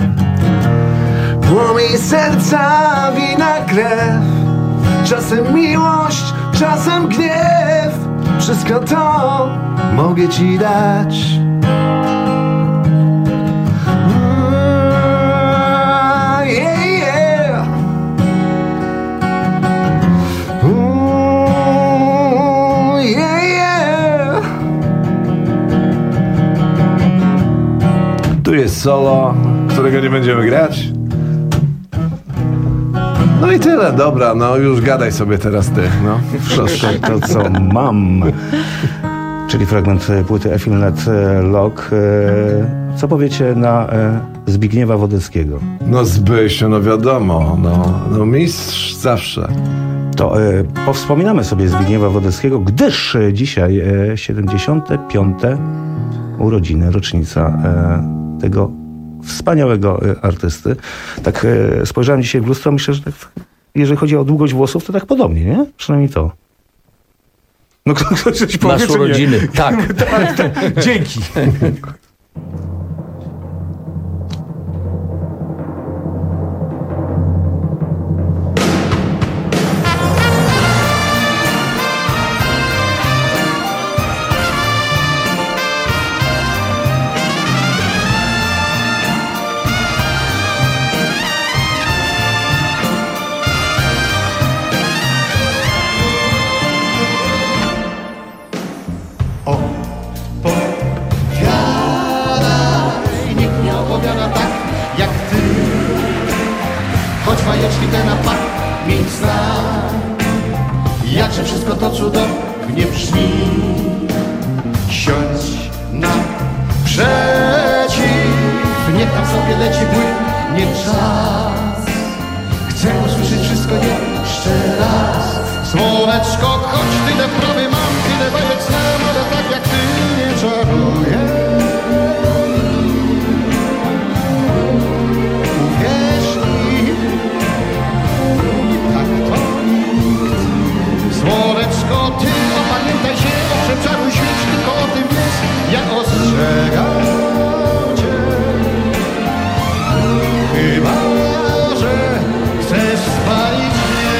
Speaker 6: Płomień serca, wina krew. Czasem miłość, czasem gniew. Wszystko to mogę ci dać. Mm, yeah, yeah. Mm, yeah, yeah.
Speaker 5: Tu jest solo, którego nie będziemy grać. No i tyle, dobra, no już gadaj sobie teraz ty, no.
Speaker 3: Proszę, to co mam. Czyli fragment płyty Efil Net Lock. Co powiecie na Zbigniewa Wodeckiego?
Speaker 5: No Zbysiu, no wiadomo, no, no mistrz zawsze.
Speaker 3: To e, powspominamy sobie Zbigniewa Wodeckiego, gdyż dzisiaj e, siedemdziesiąte piąte urodziny, rocznica e, tego wspaniałego e, artysty. Tak e, spojrzałem dzisiaj w lustro, myślę, że tak, jeżeli chodzi o długość włosów, to tak podobnie, nie? Przynajmniej to. No ktoś coś powie,
Speaker 2: Masz urodziny. Tak.
Speaker 3: tak, tak. Dzięki.
Speaker 11: Bajeczki te na pamięć znam. Jakże wszystko to cudownie brzmi. Siądź naprzeciw, niech tam sobie leci płynie czas. Chcę usłyszeć wszystko jeszcze raz. Słoneczko, choć tyle prawy mam, tyle bajek znam, ale tak jak ty nie czaruję. Słoneczko, ty opamiętaj się, owszem czaruj świeć, tylko o tym wiesz, jak ostrzegam cię. Chyba, że chcesz spalić mnie.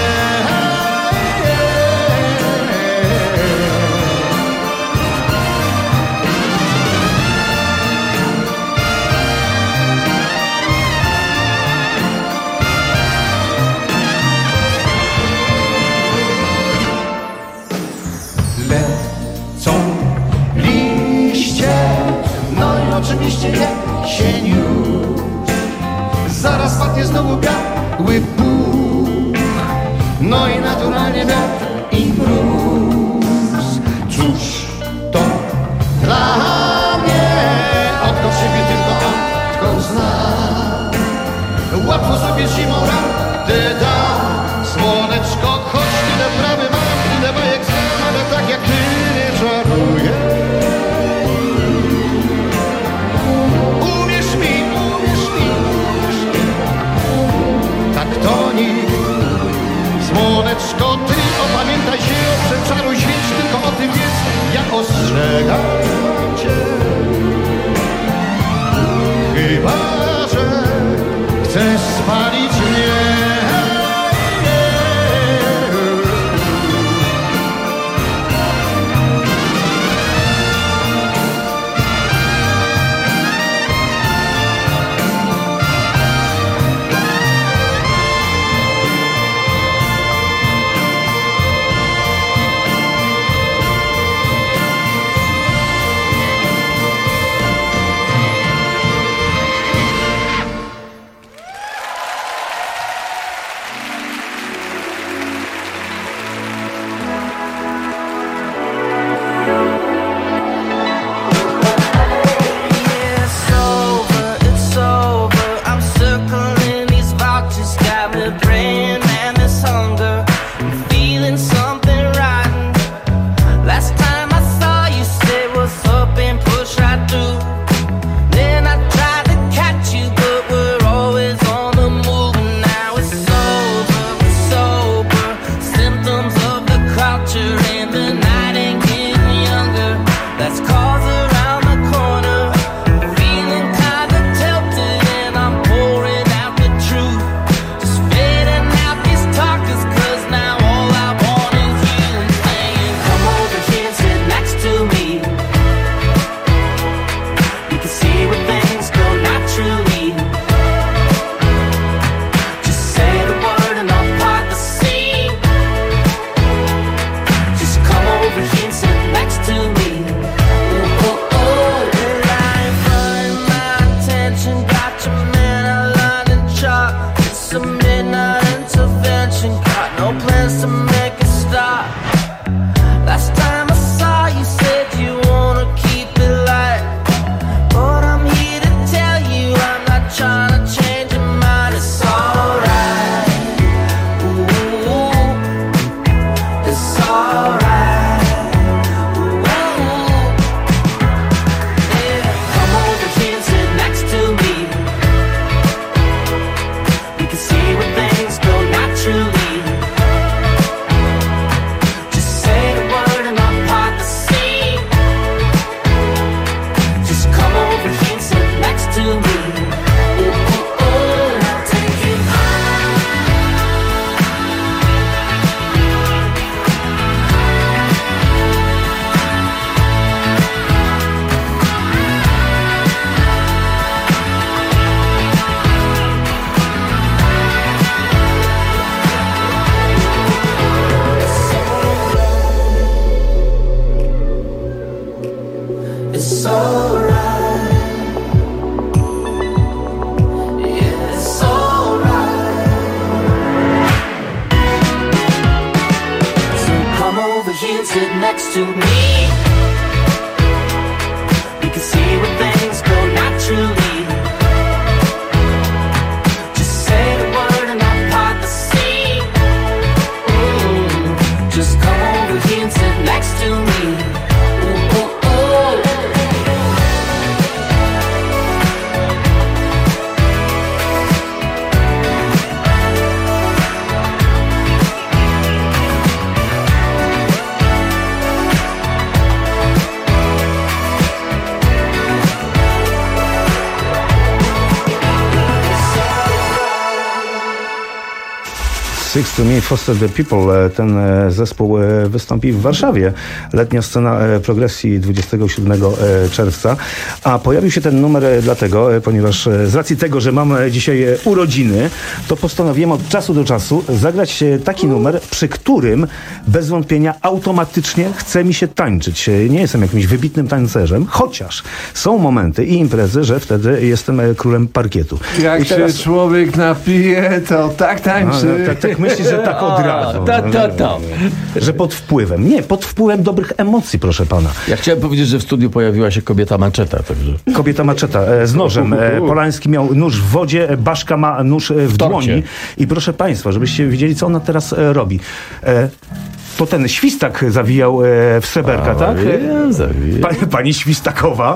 Speaker 11: Lecą liście, no i oczywiście jesień już. Zaraz padnie znowu biały puch, no i naturalnie wiatr i mróz. Cóż to dla mnie, odkąd siebie tylko odkąd znam. Łatwo sobie zimą radę dam. Słoneczko, choć tyle prawy mam, tyle bajek znam, ale tak jak ty nie czaruję. Uwierz mi, uwierz mi, uwierz mi, tak to nikt. Słoneczko, spalić mnie. Six to Me, Foster the People. Ten zespół wystąpi w Warszawie. Letnia scena progresji dwudziestego siódmego czerwca. A pojawił się ten numer dlatego, ponieważ z racji tego, że mam dzisiaj urodziny, to postanowiłem od czasu do czasu zagrać taki numer, przy którym bez wątpienia automatycznie chce mi się tańczyć. Nie jestem jakimś wybitnym tancerzem, chociaż są momenty i imprezy, że wtedy jestem królem parkietu.
Speaker 5: Jak
Speaker 11: I teraz...
Speaker 5: się człowiek napije, to tak tańczy.
Speaker 3: No, tak, tak myślisz, że tak od razu.
Speaker 2: Ta, ta, ta.
Speaker 3: Że pod wpływem. Nie, pod wpływem dobrych emocji, proszę pana.
Speaker 2: Ja chciałem powiedzieć, że w studiu pojawiła się kobieta maczeta. Także.
Speaker 3: Kobieta maczeta e, z nożem. E, Polański miał nóż w wodzie, Baszka ma nóż w, w dłoni. I proszę państwa, żebyście widzieli, co ona teraz e, robi. E, To ten świstak zawijał e, w sreberka,
Speaker 2: A,
Speaker 3: tak?
Speaker 2: Ja, zawija.
Speaker 3: Pani, pani Świstakowa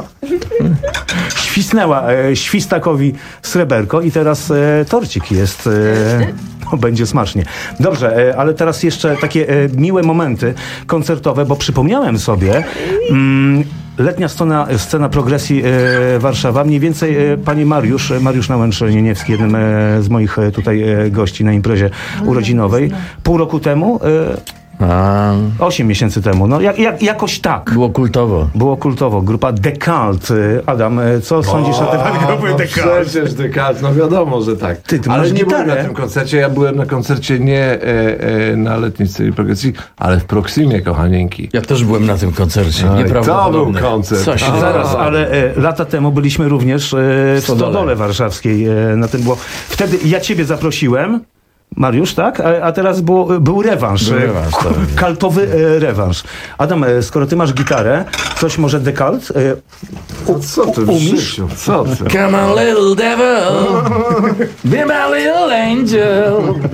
Speaker 3: świsnęła e, Świstakowi sreberko i teraz e, torcik jest... E, no, będzie smacznie. Dobrze, e, ale teraz jeszcze takie e, miłe momenty koncertowe, bo przypomniałem sobie... Mm, letnia scena, scena progresji e, Warszawa. Mniej więcej e, pani Mariusz, Mariusz Nałęcz-Nieniewski, jednym e, z moich e, tutaj e, gości na imprezie urodzinowej, pół roku temu, e,
Speaker 2: A,
Speaker 3: osiem miesięcy temu, no jak, jak, jakoś tak.
Speaker 2: było kultowo.
Speaker 3: Było kultowo. Grupa Dekalt. Adam, e, co sądzisz o temat grupy
Speaker 5: no
Speaker 3: Dekalt?
Speaker 5: Przecież Dekalt, no wiadomo, że tak.
Speaker 3: Ty, ty
Speaker 5: ale
Speaker 3: masz
Speaker 5: nie
Speaker 3: gitarę?
Speaker 5: byłem na tym koncercie, ja byłem na koncercie nie e, e, na letniej scenie progresji, ale w Proximie, kochanieńki.
Speaker 2: Ja też byłem na tym koncercie.
Speaker 5: Oj, to
Speaker 2: Nieprawdopodobne.
Speaker 5: był koncert.
Speaker 2: Co się
Speaker 5: A,
Speaker 3: Zaraz, ale e, lata temu byliśmy również e, w
Speaker 2: Stodole.
Speaker 3: Stodole Warszawskiej. E, na tym było. Wtedy ja ciebie zaprosiłem, Mariusz, tak? A, a teraz było, był rewanż.
Speaker 2: Był rewanż,
Speaker 3: K-
Speaker 2: tak.
Speaker 3: Kaltowy e, rewanż. Adam, e, skoro ty masz gitarę, coś może Dekalt? E,
Speaker 5: No co ty w
Speaker 3: umiesz?
Speaker 5: życiu? Co ty?
Speaker 2: Come on, little devil, be my little angel.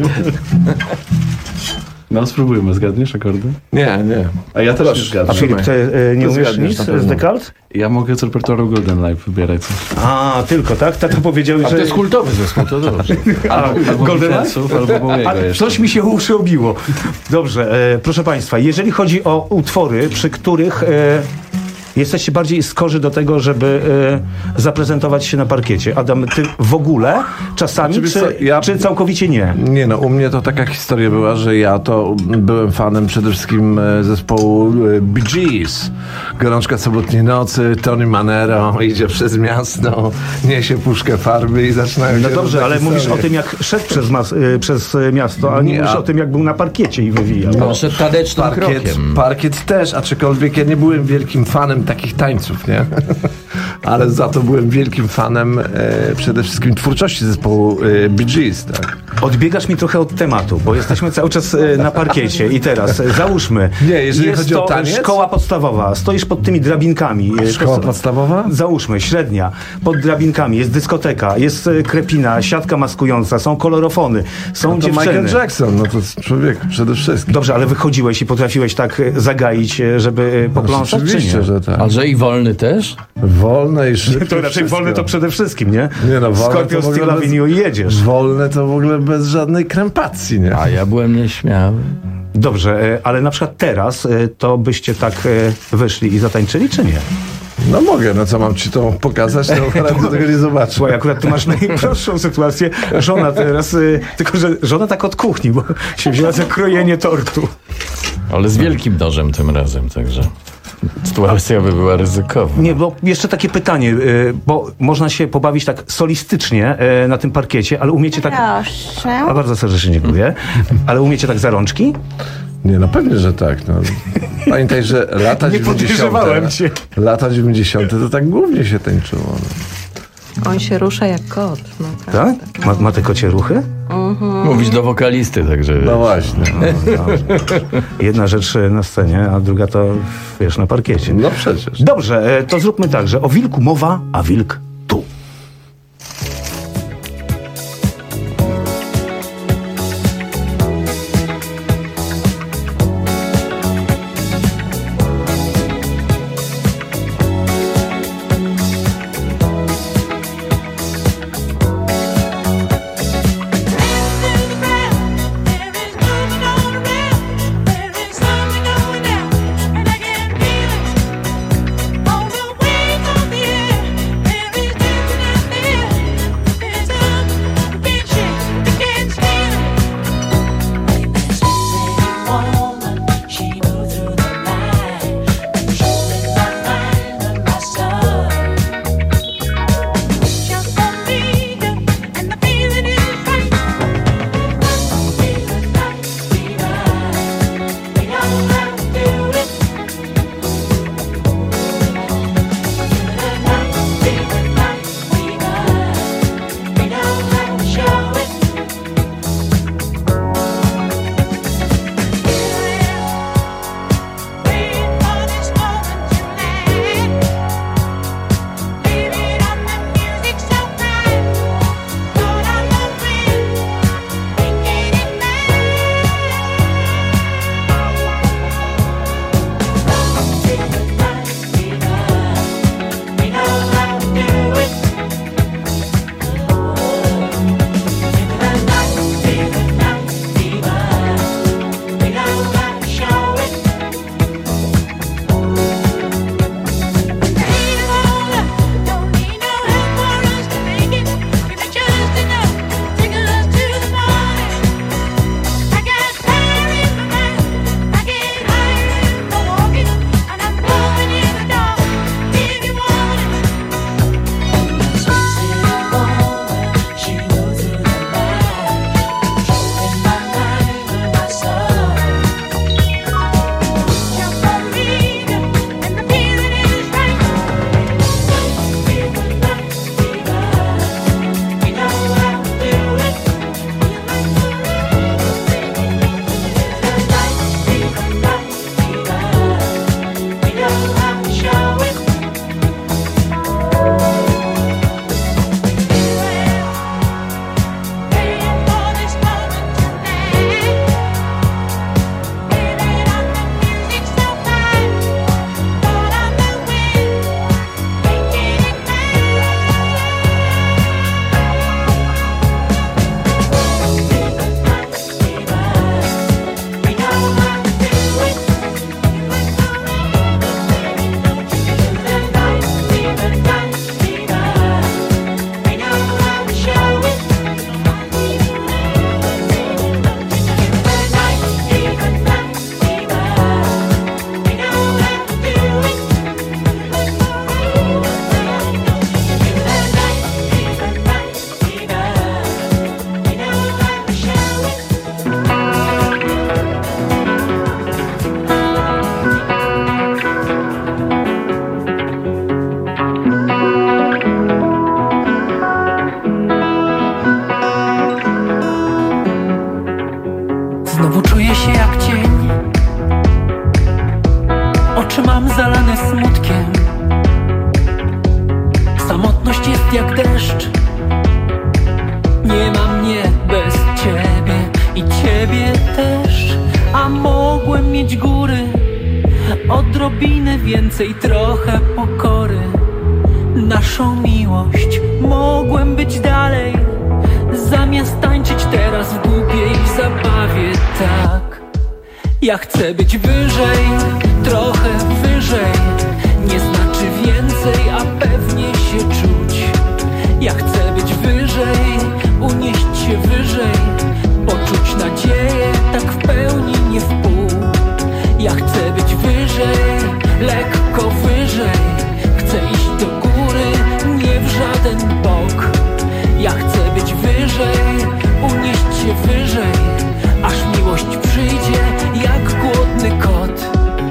Speaker 7: No spróbujmy, zgadniesz akordy?
Speaker 5: Nie, nie.
Speaker 7: A ja też nie
Speaker 3: A
Speaker 7: zgadzam.
Speaker 3: Filip, ty e, nie
Speaker 7: To
Speaker 3: umiesz
Speaker 7: zgadniesz
Speaker 3: nic
Speaker 7: na
Speaker 3: z
Speaker 7: pewno.
Speaker 3: Dekalt?
Speaker 7: Ja mogę z repertuaru Golden Life wybierać coś.
Speaker 3: A, tylko, tak? Tato powiedział,
Speaker 2: A
Speaker 3: że...
Speaker 2: to jest kultowy zespół, to dobrze.
Speaker 3: A,
Speaker 7: Albo
Speaker 3: Golden Life?
Speaker 7: Beatlesów, albo Bowiego
Speaker 3: Ale
Speaker 7: jeszcze.
Speaker 3: coś mi się uszy obiło. Dobrze, e, proszę Państwa, jeżeli chodzi o utwory, przy których e, jesteście bardziej skorzy do tego, żeby e, zaprezentować się na parkiecie. Adam, ty w ogóle czasami,
Speaker 5: Znaczy,
Speaker 3: czy,
Speaker 5: wiesz co, ja-
Speaker 3: czy całkowicie nie?
Speaker 5: Nie no, u mnie to taka historia była, że ja to byłem fanem przede wszystkim e, zespołu e, Bee Gees. Gorączka sobotniej nocy, Tony Manero idzie przez miasto, niesie puszkę farby i zaczynają
Speaker 3: No
Speaker 5: się
Speaker 3: dobrze,
Speaker 5: różne
Speaker 3: ale
Speaker 5: historie.
Speaker 3: mówisz o tym, jak szedł przez, mas, e, przez e, miasto, a nie,
Speaker 5: Nie,
Speaker 3: mówisz
Speaker 5: a-
Speaker 3: o tym, jak był na parkiecie i wywijał.
Speaker 2: No, szedł tadecznym
Speaker 5: Parkiet,
Speaker 2: krokiem.
Speaker 5: parkiet też, aczkolwiek ja nie byłem wielkim fanem takich tańców, nie? Ale za to byłem wielkim fanem e, przede wszystkim twórczości zespołu e, Bee Gees, tak?
Speaker 3: Odbiegasz mi trochę od tematu, bo jesteśmy cały czas e, na parkiecie i teraz e, załóżmy,
Speaker 5: Nie, jeżeli
Speaker 3: jest
Speaker 5: chodzi
Speaker 3: to
Speaker 5: o taniec?
Speaker 3: szkoła podstawowa, stoisz pod tymi drabinkami. e,
Speaker 5: Szkoła
Speaker 3: to-
Speaker 5: podstawowa?
Speaker 3: Załóżmy, średnia, pod drabinkami, jest dyskoteka, jest e, krepina, siatka maskująca, są kolorofony, są
Speaker 5: No to
Speaker 3: dziewczyny.
Speaker 5: Michael Jackson, no to człowiek przede wszystkim.
Speaker 3: Dobrze, ale wychodziłeś i potrafiłeś tak e, zagaić, e, żeby e, popląsać, czy
Speaker 5: Oczywiście,
Speaker 3: nie?
Speaker 5: że tak.
Speaker 2: A że i wolny też?
Speaker 5: Wolne i szybkie.
Speaker 3: To raczej
Speaker 5: wszystko.
Speaker 3: wolne to przede wszystkim, nie?
Speaker 5: Nie no, wolne
Speaker 3: Scorpio
Speaker 5: to w ogóle
Speaker 3: Steel
Speaker 5: bez-
Speaker 3: Avenue i jedziesz.
Speaker 5: Wolne to w ogóle bez żadnej krępacji, nie?
Speaker 2: A ja byłem nieśmiały.
Speaker 3: Dobrze, e, ale na przykład teraz e, to byście tak e, wyszli i zatańczyli, czy nie?
Speaker 5: No mogę, no co mam ci to pokazać, to raczej tego nie zobaczę.
Speaker 3: Słuchaj, akurat ty masz najprostszą sytuację. Żona teraz, y, tylko że żona tak od kuchni, bo się wzięła za krojenie tortu.
Speaker 2: Ale z wielkim nożem tym razem, także sytuacja by była ryzykowna.
Speaker 3: Nie, bo jeszcze takie pytanie, y, bo można się pobawić tak solistycznie y, na tym parkiecie, ale umiecie tak...
Speaker 4: Proszę.
Speaker 3: A bardzo serdecznie dziękuję. Ale umiecie tak za rączki?
Speaker 5: Nie, no pewnie, że tak. No. Pamiętaj, że lata
Speaker 3: Nie podejrzewałem cię.
Speaker 5: Lata dziewięćdziesiąte to tak głównie się tańczyło. No.
Speaker 4: On się rusza jak kot. No,
Speaker 3: Tak? Ma, ma te kocie ruchy?
Speaker 2: Mówisz do wokalisty, także...
Speaker 5: No właśnie.
Speaker 3: No, dobrze. Jedna rzecz na scenie, a druga to, wiesz, na parkiecie.
Speaker 5: No przecież.
Speaker 3: Dobrze, e, to zróbmy tak, że o wilku mowa, a wilk tu.
Speaker 6: There is
Speaker 8: jak deszcz. Nie ma mnie bez ciebie i ciebie też. A mogłem mieć góry, odrobinę więcej, trochę pokory. Naszą miłość mogłem być dalej, zamiast tańczyć teraz w głupiej zabawie. Tak, ja chcę być wyżej, trochę wyżej. Nie znaczy więcej, a pewnie się czuć. Ja chcę być wyżej, unieść się wyżej, poczuć nadzieję, tak w pełni, nie w pół. Ja chcę być wyżej, lekko wyżej. Chcę iść do góry, nie w żaden bok. Ja chcę być wyżej, unieść się wyżej, aż miłość przyjdzie jak głodny kot.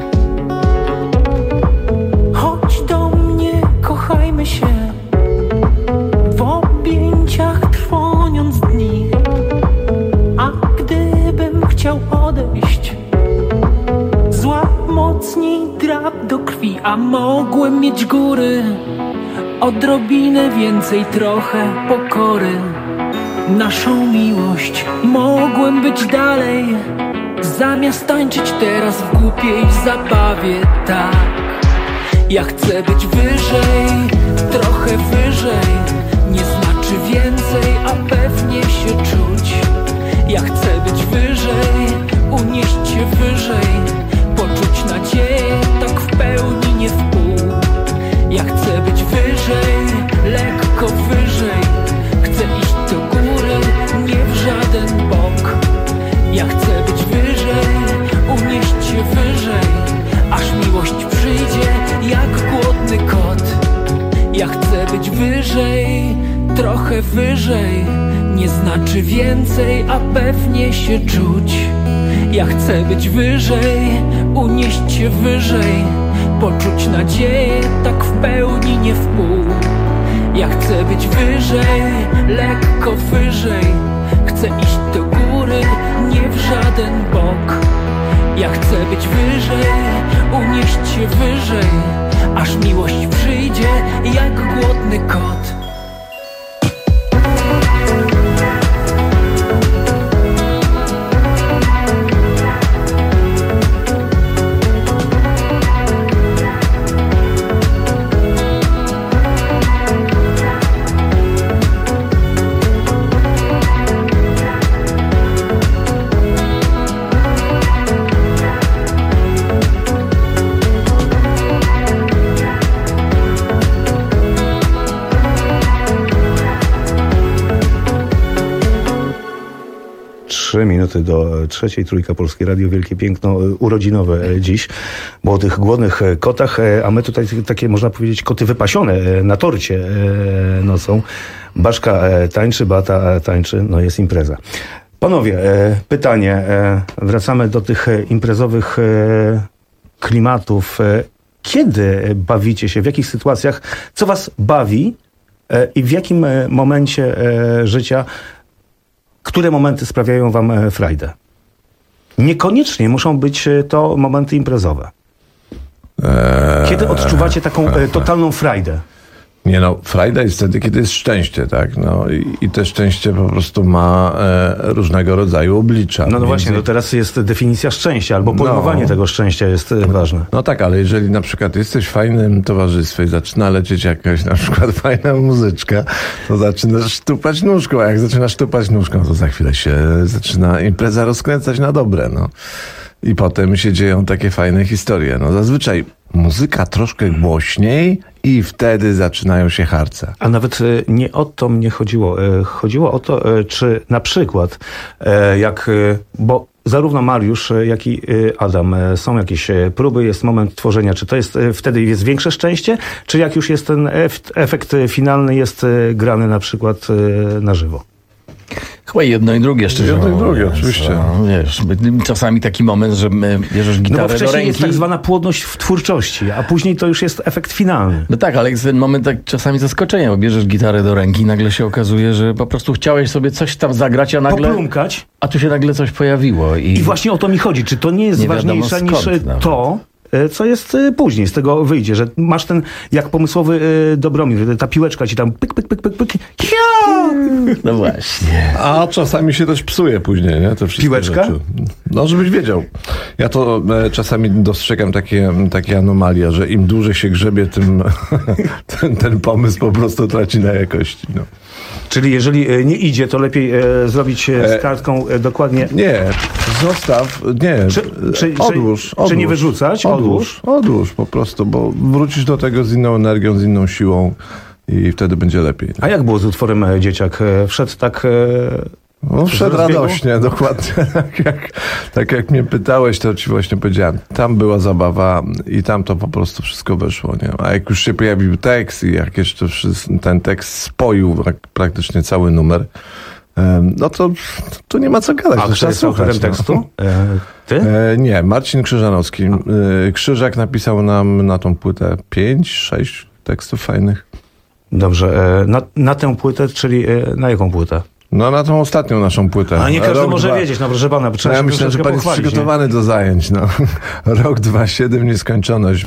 Speaker 8: Chodź do mnie, kochajmy się, w objęciach trwoniąc dni. A gdybym chciał odejść, złap mocniej drap do krwi. A mogłem mieć góry, odrobinę więcej, trochę pokory. Naszą miłość mogłem być dalej, zamiast tańczyć teraz w głupiej zabawie. Tak, ja chcę być wyżej, trochę wyżej. Nie znaczy więcej, a pewnie się czuć. Ja chcę być wyżej, unieść się wyżej, poczuć nadzieję, tak w pełni, nie w pół. Ja chcę być wyżej, lekko wyżej. Chcę iść do góry, nie w żaden bok. Ja chcę być wyżej, unieść się wyżej, aż miłość przyjdzie jak głodny kot. Ja chcę być wyżej, trochę wyżej. Nie znaczy więcej, a pewnie się czuć. Ja chcę być wyżej, unieść się wyżej, poczuć nadzieję, tak w pełni, nie w pół. Ja chcę być wyżej, lekko wyżej. Chcę iść do góry, nie w żaden bok. Ja chcę być wyżej, unieść się wyżej, aż miłość przyjdzie jak głodny kot.
Speaker 3: Trzy minuty do trzeciej, Trójka Polskie Radio, wielkie piękno urodzinowe dziś, bo o tych głodnych kotach, a my tutaj takie, można powiedzieć, koty wypasione na torcie nocą. Baszka tańczy, Beata tańczy, no jest impreza. Panowie, pytanie, wracamy do tych imprezowych klimatów. Kiedy bawicie się, w jakich sytuacjach, co was bawi i w jakim momencie życia, które momenty sprawiają wam frajdę? Niekoniecznie muszą być to momenty imprezowe. Kiedy odczuwacie taką totalną frajdę?
Speaker 5: Nie no, frajda jest wtedy, kiedy jest szczęście, tak? No i, i to szczęście po prostu ma e, różnego rodzaju oblicza.
Speaker 3: No, no
Speaker 5: Między...
Speaker 3: właśnie, to teraz jest definicja szczęścia, albo pojmowanie no. tego szczęścia jest ważne.
Speaker 5: No tak, ale jeżeli na przykład jesteś w fajnym towarzystwie i zaczyna lecieć jakaś na przykład fajna muzyczka, to zaczynasz tupać nóżką, a jak zaczynasz tupać nóżką, to za chwilę się zaczyna impreza rozkręcać na dobre, no. I potem się dzieją takie fajne historie. No zazwyczaj muzyka troszkę głośniej i wtedy zaczynają się harce.
Speaker 3: A nawet nie o to mnie chodziło. Chodziło o to, czy na przykład jak, bo zarówno Mariusz, jak i Adam, są jakieś próby, jest moment tworzenia. Czy to jest wtedy jest większe szczęście, czy jak już jest ten efekt finalny, jest grany na przykład na żywo?
Speaker 2: Chyba jedno i drugie, szczerze
Speaker 5: Jedno i drugie, oczywiście.
Speaker 2: No, wiesz, czasami taki moment, że bierzesz gitarę
Speaker 3: no bo
Speaker 2: do
Speaker 3: wcześniej
Speaker 2: ręki.
Speaker 3: jest tak zwana płodność w twórczości, a później to już jest efekt finalny.
Speaker 2: No tak, ale jest ten moment tak czasami zaskoczenia, bo bierzesz gitarę do ręki i nagle się okazuje, że po prostu chciałeś sobie coś tam zagrać, a nagle...
Speaker 3: Poplumkać.
Speaker 2: A tu się nagle coś pojawiło. I,
Speaker 3: I właśnie o to mi chodzi. Czy to nie jest
Speaker 2: nie
Speaker 3: ważniejsze
Speaker 2: skąd,
Speaker 3: niż
Speaker 2: no.
Speaker 3: to, e, co jest e, później, z tego wyjdzie, że masz ten, jak pomysłowy e, Dobromir, ta piłeczka ci tam pyk, pyk, pyk, pyk, pyk, Hia!
Speaker 2: No właśnie.
Speaker 5: A czasami się też psuje później, nie? Te wszystkie
Speaker 3: Piłeczka?
Speaker 5: rzeczy. No, żebyś wiedział. Ja to e, czasami dostrzegam takie, takie anomalia, że im dłużej się grzebie, tym ten, ten pomysł po prostu traci na jakości. No.
Speaker 3: Czyli jeżeli e, nie idzie, to lepiej e, zrobić e, z kartką e, dokładnie...
Speaker 5: Nie, zostaw, nie,
Speaker 3: Czy, czy,
Speaker 5: odłóż,
Speaker 3: czy,
Speaker 5: odłóż.
Speaker 3: czy nie wyrzucać?
Speaker 5: Odłóż, odłóż po prostu, bo wrócisz do tego z inną energią, z inną siłą i wtedy będzie lepiej.
Speaker 3: A jak było z utworem e, Dzieciak? E, wszedł tak... E,
Speaker 5: No, wszedł radośnie, dokładnie. Tak jak, tak jak mnie pytałeś, to ci właśnie powiedziałem. Tam była zabawa i tam to po prostu wszystko wyszło. Nie? A jak już się pojawił tekst i jak jeszcze ten tekst spoił praktycznie cały numer, no to, to nie ma co gadać.
Speaker 3: A kto jest autorem tekstu? E, ty?
Speaker 5: E, nie, Marcin Krzyżanowski. E, Krzyżak napisał nam na tą płytę pięć, sześć tekstów fajnych.
Speaker 3: Dobrze. E, na, na tę płynę, czyli e, na jaką płytę?
Speaker 5: No na tą ostatnią naszą płytę.
Speaker 3: A nie każdy
Speaker 5: Rok,
Speaker 3: może
Speaker 5: dwa.
Speaker 3: wiedzieć, no proszę pana. Trzeba
Speaker 5: No ja
Speaker 3: się
Speaker 5: myślę, że pan jest
Speaker 3: pochwalić,
Speaker 5: przygotowany
Speaker 3: nie?
Speaker 5: do zajęć. No. Rok, dwa, siedem, nieskończoność.